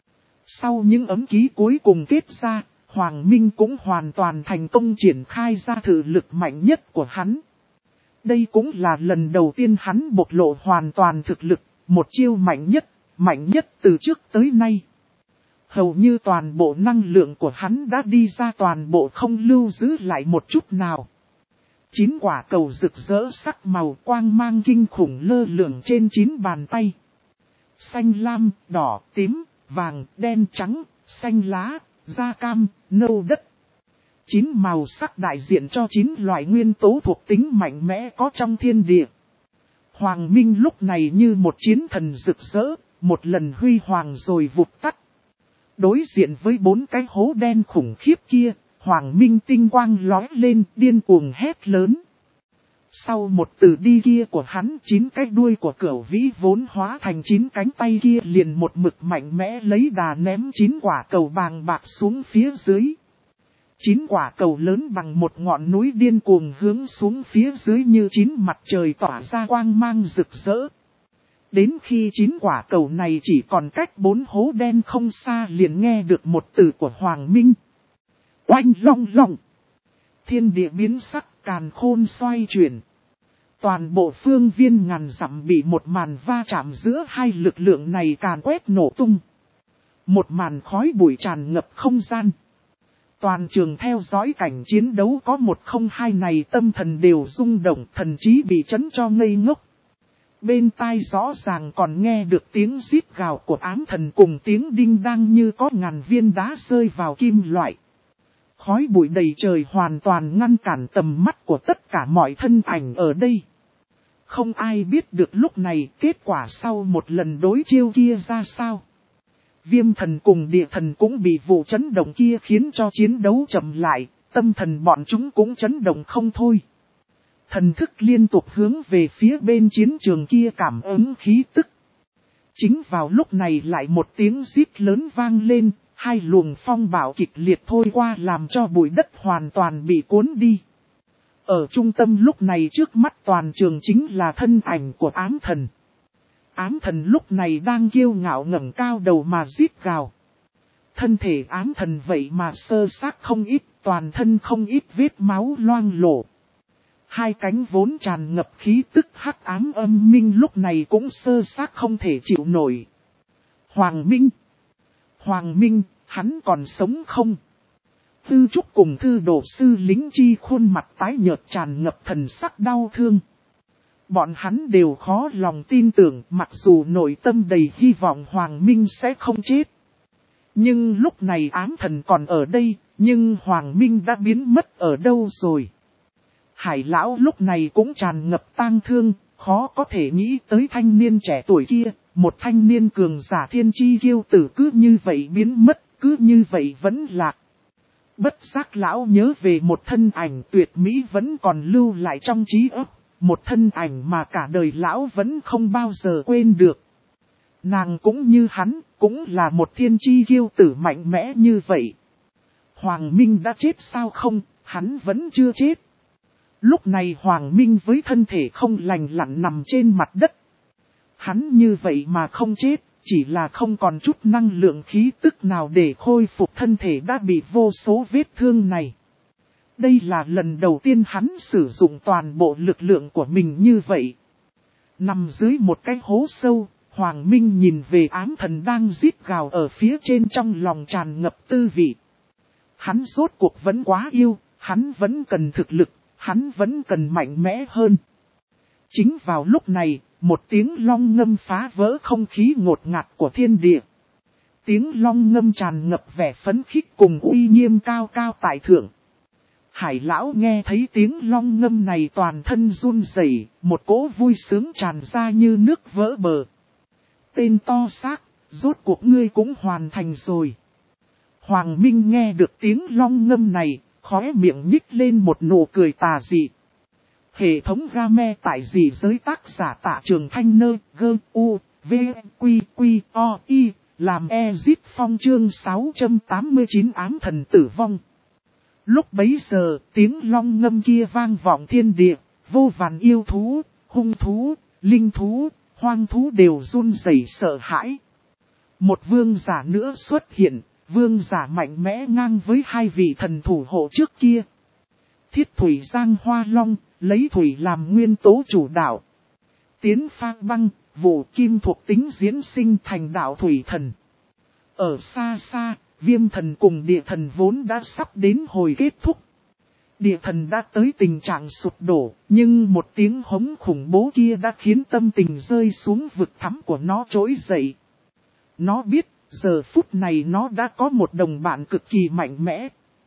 Sau những ấm ký cuối cùng kết ra, Hoàng Minh cũng hoàn toàn thành công triển khai ra thử lực mạnh nhất của hắn. Đây cũng là lần đầu tiên hắn bộc lộ hoàn toàn thực lực, một chiêu mạnh nhất từ trước tới nay. Hầu như toàn bộ năng lượng của hắn đã đi ra toàn bộ, không lưu giữ lại một chút nào. 9 quả cầu rực rỡ sắc màu quang mang kinh khủng lơ lửng trên 9 bàn tay. Xanh lam, đỏ, tím, vàng, đen, trắng, xanh lá, da cam, nâu đất. 9 màu sắc đại diện cho 9 loại nguyên tố thuộc tính mạnh mẽ có trong thiên địa. Hoàng Minh lúc này như một chiến thần rực rỡ, một lần huy hoàng rồi vụt tắt. Đối diện với 4 cái hố đen khủng khiếp kia, Hoàng Minh tinh quang lóe lên, điên cuồng hét lớn. Sau một từ đi kia của hắn, 9 cái đuôi của Cửu Vĩ vốn hóa thành 9 cánh tay kia liền một mực mạnh mẽ lấy đà ném 9 quả cầu bàng bạc xuống phía dưới. 9 quả cầu lớn bằng một ngọn núi điên cuồng hướng xuống phía dưới như 9 mặt trời tỏa ra quang mang rực rỡ. Đến khi 9 quả cầu này chỉ còn cách 4 hố đen không xa liền nghe được một từ của Hoàng Minh. Oanh long long. Thiên địa biến sắc, càn khôn xoay chuyển. Toàn bộ phương viên ngàn dặm bị một màn va chạm giữa hai lực lượng này càn quét nổ tung. Một màn khói bụi tràn ngập không gian. Toàn trường theo dõi cảnh chiến đấu có 102 này tâm thần đều rung động, thần trí bị chấn cho ngây ngốc. Bên tai rõ ràng còn nghe được tiếng rít gào của ám thần cùng tiếng đinh đang như có ngàn viên đá rơi vào kim loại. Khói bụi đầy trời hoàn toàn ngăn cản tầm mắt của tất cả mọi thân ảnh ở đây. Không ai biết được lúc này kết quả sau một lần đối chiêu kia ra sao. Viêm thần cùng địa thần cũng bị vụ chấn động kia khiến cho chiến đấu chậm lại, tâm thần bọn chúng cũng chấn động không thôi. Thần thức liên tục hướng về phía bên chiến trường kia cảm ứng khí tức. Chính vào lúc này lại một tiếng rít lớn vang lên, hai luồng phong bão kịch liệt thôi qua làm cho bụi đất hoàn toàn bị cuốn đi. Ở trung tâm lúc này trước mắt toàn trường chính là thân ảnh của ám thần. Ám thần lúc này đang kiêu ngạo ngẩng cao đầu mà rít gào. Thân thể ám thần vậy mà sơ xác không ít, toàn thân không ít vết máu loang lổ. Hai cánh vốn tràn ngập khí tức hắc ám âm minh lúc này cũng sơ xác không thể chịu nổi. Hoàng Minh, hắn còn sống không? Tư Trúc cùng thư đồ sư lính chi khuôn mặt tái nhợt tràn ngập thần sắc đau thương. Bọn hắn đều khó lòng tin tưởng mặc dù nội tâm đầy hy vọng Hoàng Minh sẽ không chết. Nhưng lúc này ám thần còn ở đây, nhưng Hoàng Minh đã biến mất ở đâu rồi? Hải lão lúc này cũng tràn ngập tang thương, khó có thể nghĩ tới thanh niên trẻ tuổi kia, một thanh niên cường giả thiên chi kiêu tử cứ như vậy biến mất, cứ như vậy vẫn lạc. Bất giác lão nhớ về một thân ảnh tuyệt mỹ vẫn còn lưu lại trong trí óc, một thân ảnh mà cả đời lão vẫn không bao giờ quên được. Nàng cũng như hắn, cũng là một thiên chi kiêu tử mạnh mẽ như vậy. Hoàng Minh đã chết sao không, hắn vẫn chưa chết. Lúc này Hoàng Minh với thân thể không lành lặn nằm trên mặt đất. Hắn như vậy mà không chết, chỉ là không còn chút năng lượng khí tức nào để khôi phục thân thể đã bị vô số vết thương này. Đây là lần đầu tiên hắn sử dụng toàn bộ lực lượng của mình như vậy. Nằm dưới một cái hố sâu, Hoàng Minh nhìn về ám thần đang rít gào ở phía trên trong lòng tràn ngập tư vị. Hắn rốt cuộc vẫn quá yêu, hắn vẫn cần thực lực, hắn vẫn cần mạnh mẽ hơn. Chính vào lúc này, một tiếng long ngâm phá vỡ không khí ngột ngạt của thiên địa. Tiếng long ngâm tràn ngập vẻ phấn khích cùng uy nghiêm cao cao tại thượng. Hải lão nghe thấy tiếng long ngâm này toàn thân run rẩy, một cỗ vui sướng tràn ra như nước vỡ bờ. Tên to xác, rốt cuộc ngươi cũng hoàn thành rồi. Hoàng Minh nghe được tiếng long ngâm này, khóe miệng nhích lên một nụ cười tà dị. Hệ thống game tại dị giới tác giả Tạ Trường Thanh Nơ, gơ, u, v, quy, quy, o, y, làm Ezit Phong chương 689 ám thần tử vong. Lúc bấy giờ, tiếng long ngâm kia vang vọng thiên địa, vô vàn yêu thú, hung thú, linh thú, hoang thú đều run rẩy sợ hãi. Một vương giả nữa xuất hiện, vương giả mạnh mẽ ngang với hai vị thần thủ hộ trước kia. Thiết thủy giang hoa long, lấy thủy làm nguyên tố chủ đạo. Tiến pha băng, vụ kim thuộc tính diễn sinh thành đạo thủy thần. Ở xa xa, viêm thần cùng địa thần vốn đã sắp đến hồi kết thúc. Địa thần đã tới tình trạng sụp đổ, nhưng một tiếng hống khủng bố kia đã khiến tâm tình rơi xuống vực thẳm của nó trỗi dậy. Nó biết, giờ phút này nó đã có một đồng bạn cực kỳ mạnh mẽ.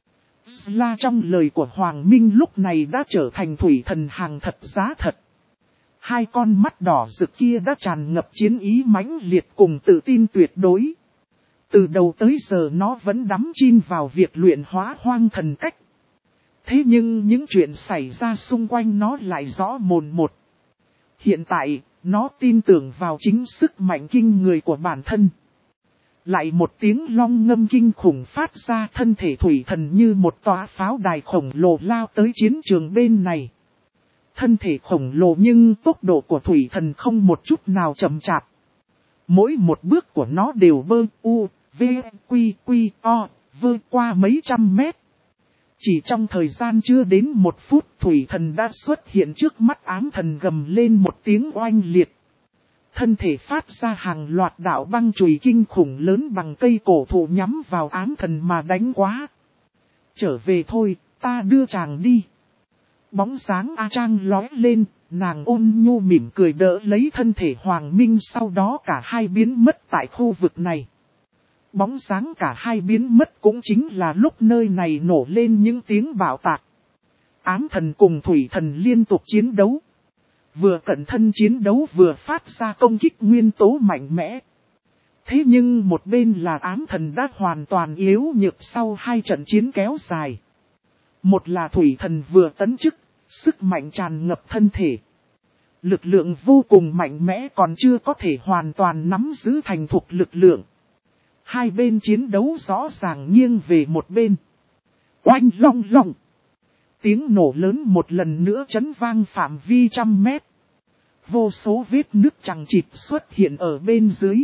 Sla trong lời của Hoàng Minh lúc này đã trở thành thủy thần hàng thật giá thật. Hai con mắt đỏ rực kia đã tràn ngập chiến ý mãnh liệt cùng tự tin tuyệt đối. Từ đầu tới giờ nó vẫn đắm chìm vào việc luyện hóa hoang thần cách. Thế nhưng những chuyện xảy ra xung quanh nó lại rõ mồn một. Hiện tại, nó tin tưởng vào chính sức mạnh kinh người của bản thân. Lại một tiếng long ngâm kinh khủng phát ra, thân thể thủy thần như một tòa pháo đài khổng lồ lao tới chiến trường bên này. Thân thể khổng lồ nhưng tốc độ của thủy thần không một chút nào chậm chạp. Mỗi một bước của nó đều bơ u, v, quy, quy, o, vơ qua mấy trăm mét. Chỉ trong thời gian chưa đến 1 phút, thủy thần đã xuất hiện trước mắt ám thần, gầm lên một tiếng oanh liệt. Thân thể phát ra hàng loạt đạo băng chùy kinh khủng lớn bằng cây cổ thụ nhắm vào ám thần mà đánh quá. Trở về thôi, ta đưa chàng đi. Bóng sáng A Trang lóe lên, nàng ôn nhu mỉm cười đỡ lấy thân thể Hoàng Minh, sau đó cả hai biến mất tại khu vực này. Bóng sáng cả hai biến mất cũng chính là lúc nơi này nổ lên những tiếng bạo tạc. Ám thần cùng thủy thần liên tục chiến đấu. Vừa cận thân chiến đấu vừa phát ra công kích nguyên tố mạnh mẽ. Thế nhưng một bên là ám thần đã hoàn toàn yếu nhược sau 2 trận chiến kéo dài. Một là thủy thần vừa tấn chức, sức mạnh tràn ngập thân thể. Lực lượng vô cùng mạnh mẽ còn chưa có thể hoàn toàn nắm giữ thành thục lực lượng. Hai bên chiến đấu rõ ràng nghiêng về một bên. Oanh long long. Tiếng nổ lớn một lần nữa chấn vang phạm vi 100 mét. Vô số vết nước chằng chịt xuất hiện ở bên dưới.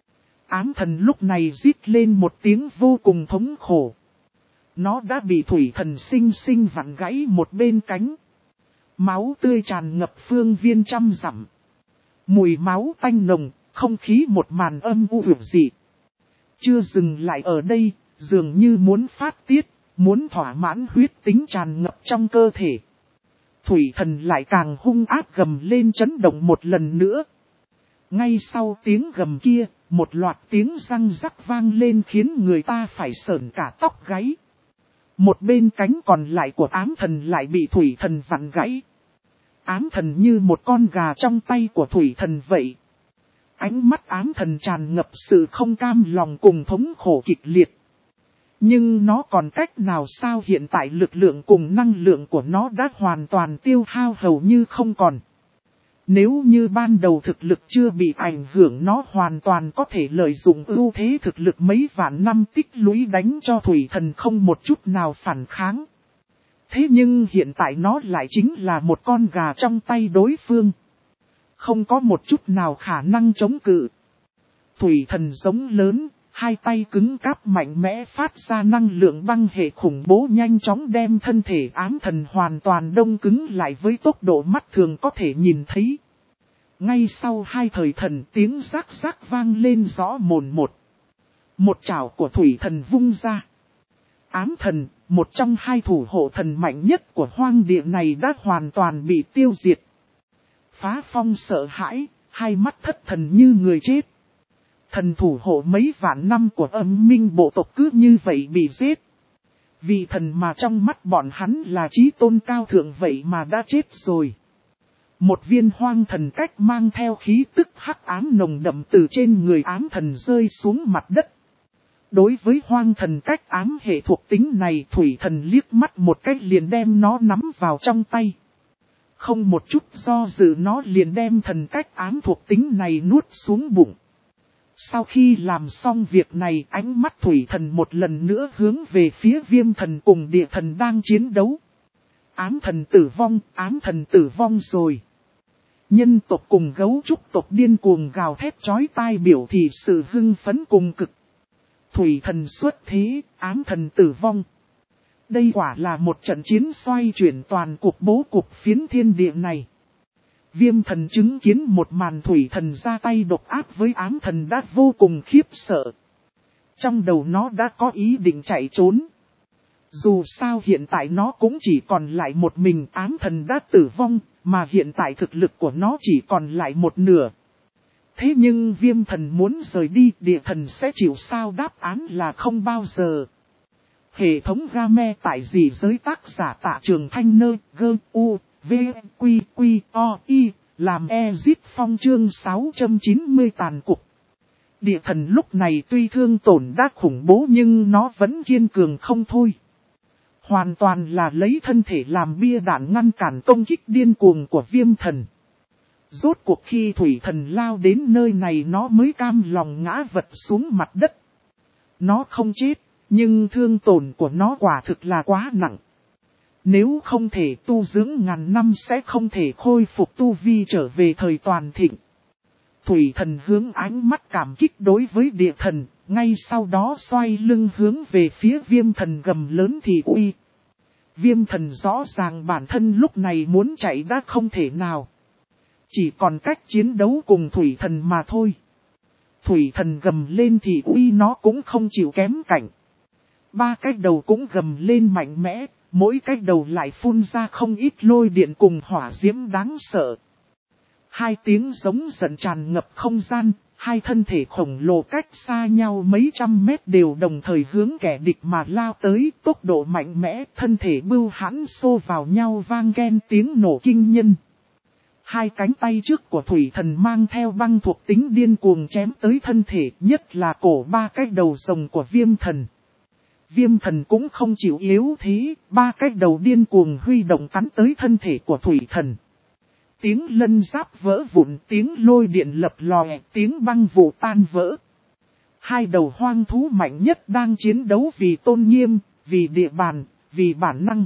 Ám thần lúc này rít lên một tiếng vô cùng thống khổ. Nó đã bị thủy thần sinh sinh vặn gãy một bên cánh. Máu tươi tràn ngập phương viên 100 dặm. Mùi máu tanh nồng, không khí một màn âm u vượt dị. Chưa dừng lại ở đây, dường như muốn phát tiết, muốn thỏa mãn huyết tính tràn ngập trong cơ thể. Thủy thần lại càng hung ác gầm lên chấn động một lần nữa. Ngay sau tiếng gầm kia, một loạt tiếng răng rắc vang lên khiến người ta phải sởn cả tóc gáy. Một bên cánh còn lại của ám thần lại bị thủy thần vặn gãy. Ám thần như một con gà trong tay của thủy thần vậy. Ánh mắt ám thần tràn ngập sự không cam lòng cùng thống khổ kịch liệt. Nhưng nó còn cách nào sao, hiện tại lực lượng cùng năng lượng của nó đã hoàn toàn tiêu hao hầu như không còn. Nếu như ban đầu thực lực chưa bị ảnh hưởng, nó hoàn toàn có thể lợi dụng ưu thế thực lực mấy vạn năm tích lũy đánh cho thủy thần không một chút nào phản kháng. Thế nhưng hiện tại nó lại chính là một con gà trong tay đối phương. Không có một chút nào khả năng chống cự. Thủy thần giống lớn, hai tay cứng cáp mạnh mẽ phát ra năng lượng băng hệ khủng bố, nhanh chóng đem thân thể ám thần hoàn toàn đông cứng lại với tốc độ mắt thường có thể nhìn thấy. Ngay sau hai thời thần, tiếng rắc rắc vang lên rõ mồn một. Một chảo của thủy thần vung ra. Ám thần, một trong hai thủ hộ thần mạnh nhất của hoang địa này đã hoàn toàn bị tiêu diệt. Phá Phong sợ hãi, hai mắt thất thần như người chết. Thần thủ hộ mấy vạn năm của Âm Minh bộ tộc cứ như vậy bị giết. Vì thần mà trong mắt bọn hắn là chí tôn cao thượng vậy mà đã chết rồi. Một viên hoang thần cách mang theo khí tức hắc ám nồng đậm từ trên người ám thần rơi xuống mặt đất. Đối với hoang thần cách ám hệ thuộc tính này, thủy thần liếc mắt một cách liền đem nó nắm vào trong tay. Không một chút do dự nó liền đem thần cách ám thuộc tính này nuốt xuống bụng. Sau khi làm xong việc này, ánh mắt thủy thần một lần nữa hướng về phía viêm thần cùng địa thần đang chiến đấu. Ám thần tử vong rồi. Nhân tộc cùng gấu trúc tộc điên cuồng gào thét chói tai biểu thị sự hưng phấn cùng cực. Thủy thần xuất thế, ám thần tử vong. Đây quả là một trận chiến xoay chuyển toàn cuộc bố cục phiến thiên địa này. Viêm thần chứng kiến một màn thủy thần ra tay độc ác với ám thần đã vô cùng khiếp sợ. Trong đầu nó đã có ý định chạy trốn. Dù sao hiện tại nó cũng chỉ còn lại một mình, ám thần đã tử vong, mà hiện tại thực lực của nó chỉ còn lại một nửa. Thế nhưng viêm thần muốn rời đi, địa thần sẽ chịu sao? Đáp án là không bao giờ. Hệ thống game tại gì giới tác giả Tạ Trường Thanh Nơ, gơ, u, v, quy, quy, o, y, làm Ezit Phong chương 690 tàn cục. Địa thần lúc này tuy thương tổn đã khủng bố nhưng nó vẫn kiên cường không thôi. Hoàn toàn là lấy thân thể làm bia đạn ngăn cản công kích điên cuồng của viêm thần. Rốt cuộc khi thủy thần lao đến nơi này nó mới cam lòng ngã vật xuống mặt đất. Nó không chết, nhưng thương tổn của nó quả thực là quá nặng. Nếu không thể tu dưỡng ngàn năm sẽ không thể khôi phục tu vi trở về thời toàn thịnh. Thủy thần hướng ánh mắt cảm kích đối với địa thần, ngay sau đó xoay lưng hướng về phía viêm thần gầm lớn thì uy. Viêm thần rõ ràng bản thân lúc này muốn chạy đã không thể nào. Chỉ còn cách chiến đấu cùng thủy thần mà thôi. Thủy thần gầm lên thì uy nó cũng không chịu kém cạnh. Ba cái đầu cũng gầm lên mạnh mẽ, mỗi cái đầu lại phun ra không ít lôi điện cùng hỏa diễm đáng sợ. Hai tiếng giống giận tràn ngập không gian, hai thân thể khổng lồ cách xa nhau mấy trăm mét đều đồng thời hướng kẻ địch mà lao tới, tốc độ mạnh mẽ, thân thể bưu hãn xô vào nhau vang ken tiếng nổ kinh nhân. Hai cánh tay trước của thủy thần mang theo băng thuộc tính điên cuồng chém tới thân thể, nhất là cổ ba cái đầu rồng của viêm thần. Viêm thần cũng không chịu yếu thế, ba cái đầu điên cuồng huy động cắn tới thân thể của thủy thần. Tiếng lân giáp vỡ vụn, tiếng lôi điện lập lòe, tiếng băng vụ tan vỡ. Hai đầu hoang thú mạnh nhất đang chiến đấu vì tôn nghiêm, vì địa bàn, vì bản năng.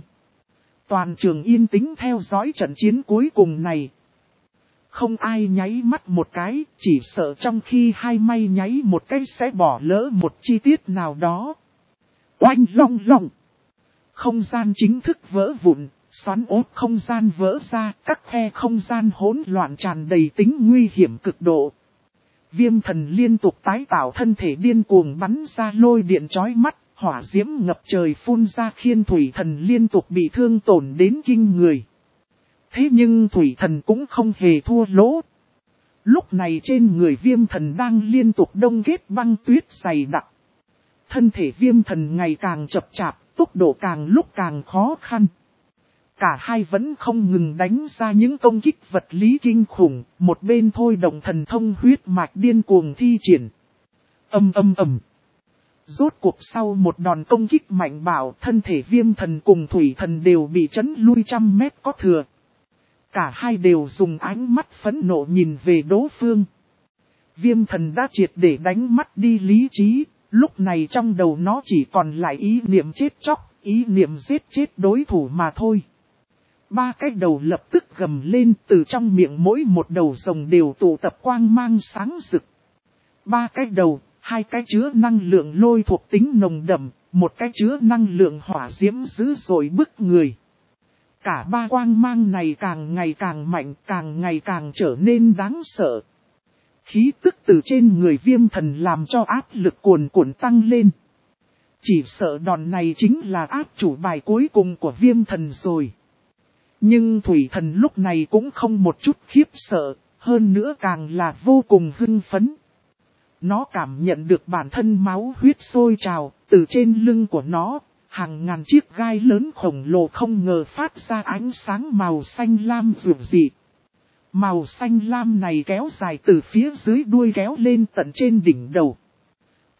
Toàn trường yên tĩnh theo dõi trận chiến cuối cùng này. Không ai nháy mắt một cái, chỉ sợ trong khi hai may nháy một cái sẽ bỏ lỡ một chi tiết nào đó. Oanh long long. Không gian chính thức vỡ vụn, xoắn ốt không gian vỡ ra, các khe không gian hỗn loạn tràn đầy tính nguy hiểm cực độ. Viêm thần liên tục tái tạo thân thể điên cuồng bắn ra lôi điện chói mắt, hỏa diễm ngập trời phun ra khiến thủy thần liên tục bị thương tổn đến kinh người. Thế nhưng thủy thần cũng không hề thua lỗ. Lúc này trên người viêm thần đang liên tục đông kết băng tuyết dày đặc. Thân thể viêm thần ngày càng chậm chạp, tốc độ càng lúc càng khó khăn. Cả hai vẫn không ngừng đánh ra những công kích vật lý kinh khủng, một bên thôi động thần thông huyết mạch điên cuồng thi triển. Ầm. Rốt cuộc sau một đòn công kích mạnh bạo, thân thể viêm thần cùng thủy thần đều bị chấn lui trăm mét có thừa. Cả hai đều dùng ánh mắt phẫn nộ nhìn về đối phương. Viêm thần đã triệt để đánh mất đi lý trí, lúc này trong đầu nó chỉ còn lại ý niệm chết chóc, ý niệm giết chết đối thủ mà thôi. Ba cái đầu lập tức gầm lên, từ trong miệng mỗi một đầu rồng đều tụ tập quang mang sáng rực. Ba cái đầu, hai cái chứa năng lượng lôi thuộc tính nồng đậm, một cái chứa năng lượng hỏa diễm dữ dội bức người. Cả ba quang mang này càng ngày càng mạnh, càng ngày càng trở nên đáng sợ. Khí tức từ trên người viêm thần làm cho áp lực cuồn cuộn tăng lên. Chỉ sợ đòn này chính là áp chủ bài cuối cùng của viêm thần rồi. Nhưng thủy thần lúc này cũng không một chút khiếp sợ, hơn nữa càng là vô cùng hưng phấn. Nó cảm nhận được bản thân máu huyết sôi trào, từ trên lưng của nó, hàng ngàn chiếc gai lớn khổng lồ không ngờ phát ra ánh sáng màu xanh lam rực rỡ. Màu xanh lam này kéo dài từ phía dưới đuôi kéo lên tận trên đỉnh đầu.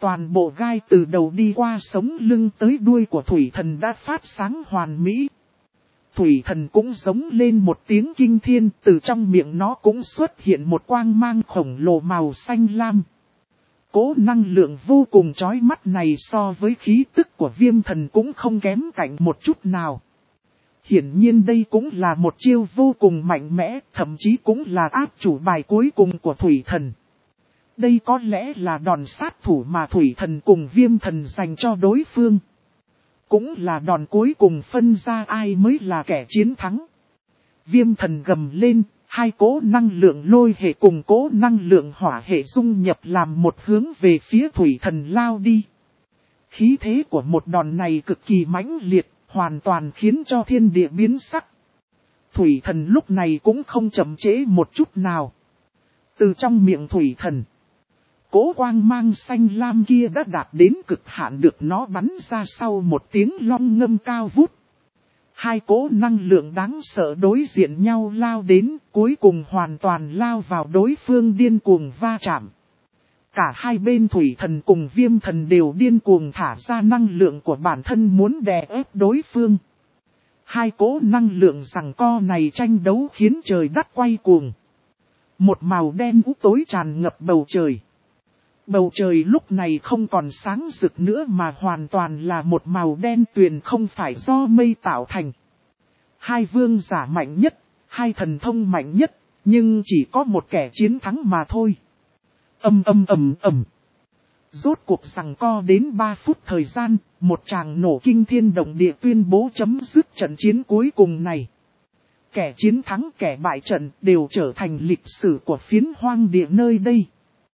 Toàn bộ gai từ đầu đi qua sống lưng tới đuôi của thủy thần đã phát sáng hoàn mỹ. Thủy thần cũng giống lên một tiếng kinh thiên, từ trong miệng nó cũng xuất hiện một quang mang khổng lồ màu xanh lam. Cố năng lượng vô cùng chói mắt này so với khí tức của viêm thần cũng không kém cạnh một chút nào. Hiển nhiên đây cũng là một chiêu vô cùng mạnh mẽ, thậm chí cũng là áp chủ bài cuối cùng của thủy thần. Đây có lẽ là đòn sát thủ mà thủy thần cùng viêm thần dành cho đối phương. Cũng là đòn cuối cùng phân ra ai mới là kẻ chiến thắng. Viêm thần gầm lên, hai cỗ năng lượng lôi hệ cùng cỗ năng lượng hỏa hệ dung nhập làm một hướng về phía thủy thần lao đi. Khí thế của một đòn này cực kỳ mãnh liệt, hoàn toàn khiến cho thiên địa biến sắc. Thủy thần lúc này cũng không chậm trễ một chút nào. Từ trong miệng thủy thần, cỗ quang mang xanh lam kia đã đạt đến cực hạn được nó bắn ra sau một tiếng long ngâm cao vút. Hai cỗ năng lượng đáng sợ đối diện nhau lao đến, cuối cùng hoàn toàn lao vào đối phương điên cuồng va chạm. Cả hai bên thủy thần cùng viêm thần đều điên cuồng thả ra năng lượng của bản thân muốn đè ép đối phương. Hai cỗ năng lượng giằng co này tranh đấu khiến trời đất quay cuồng. Một màu đen ú tối tràn ngập bầu trời. Bầu trời lúc này không còn sáng rực nữa mà hoàn toàn là một màu đen tuyền không phải do mây tạo thành. Hai vương giả mạnh nhất, hai thần thông mạnh nhất, nhưng chỉ có một kẻ chiến thắng mà thôi. Ầm. Rốt cuộc giằng co đến 3 phút thời gian, một tràng nổ kinh thiên động địa tuyên bố chấm dứt trận chiến cuối cùng này. Kẻ chiến thắng kẻ bại trận đều trở thành lịch sử của phiến hoang địa nơi đây.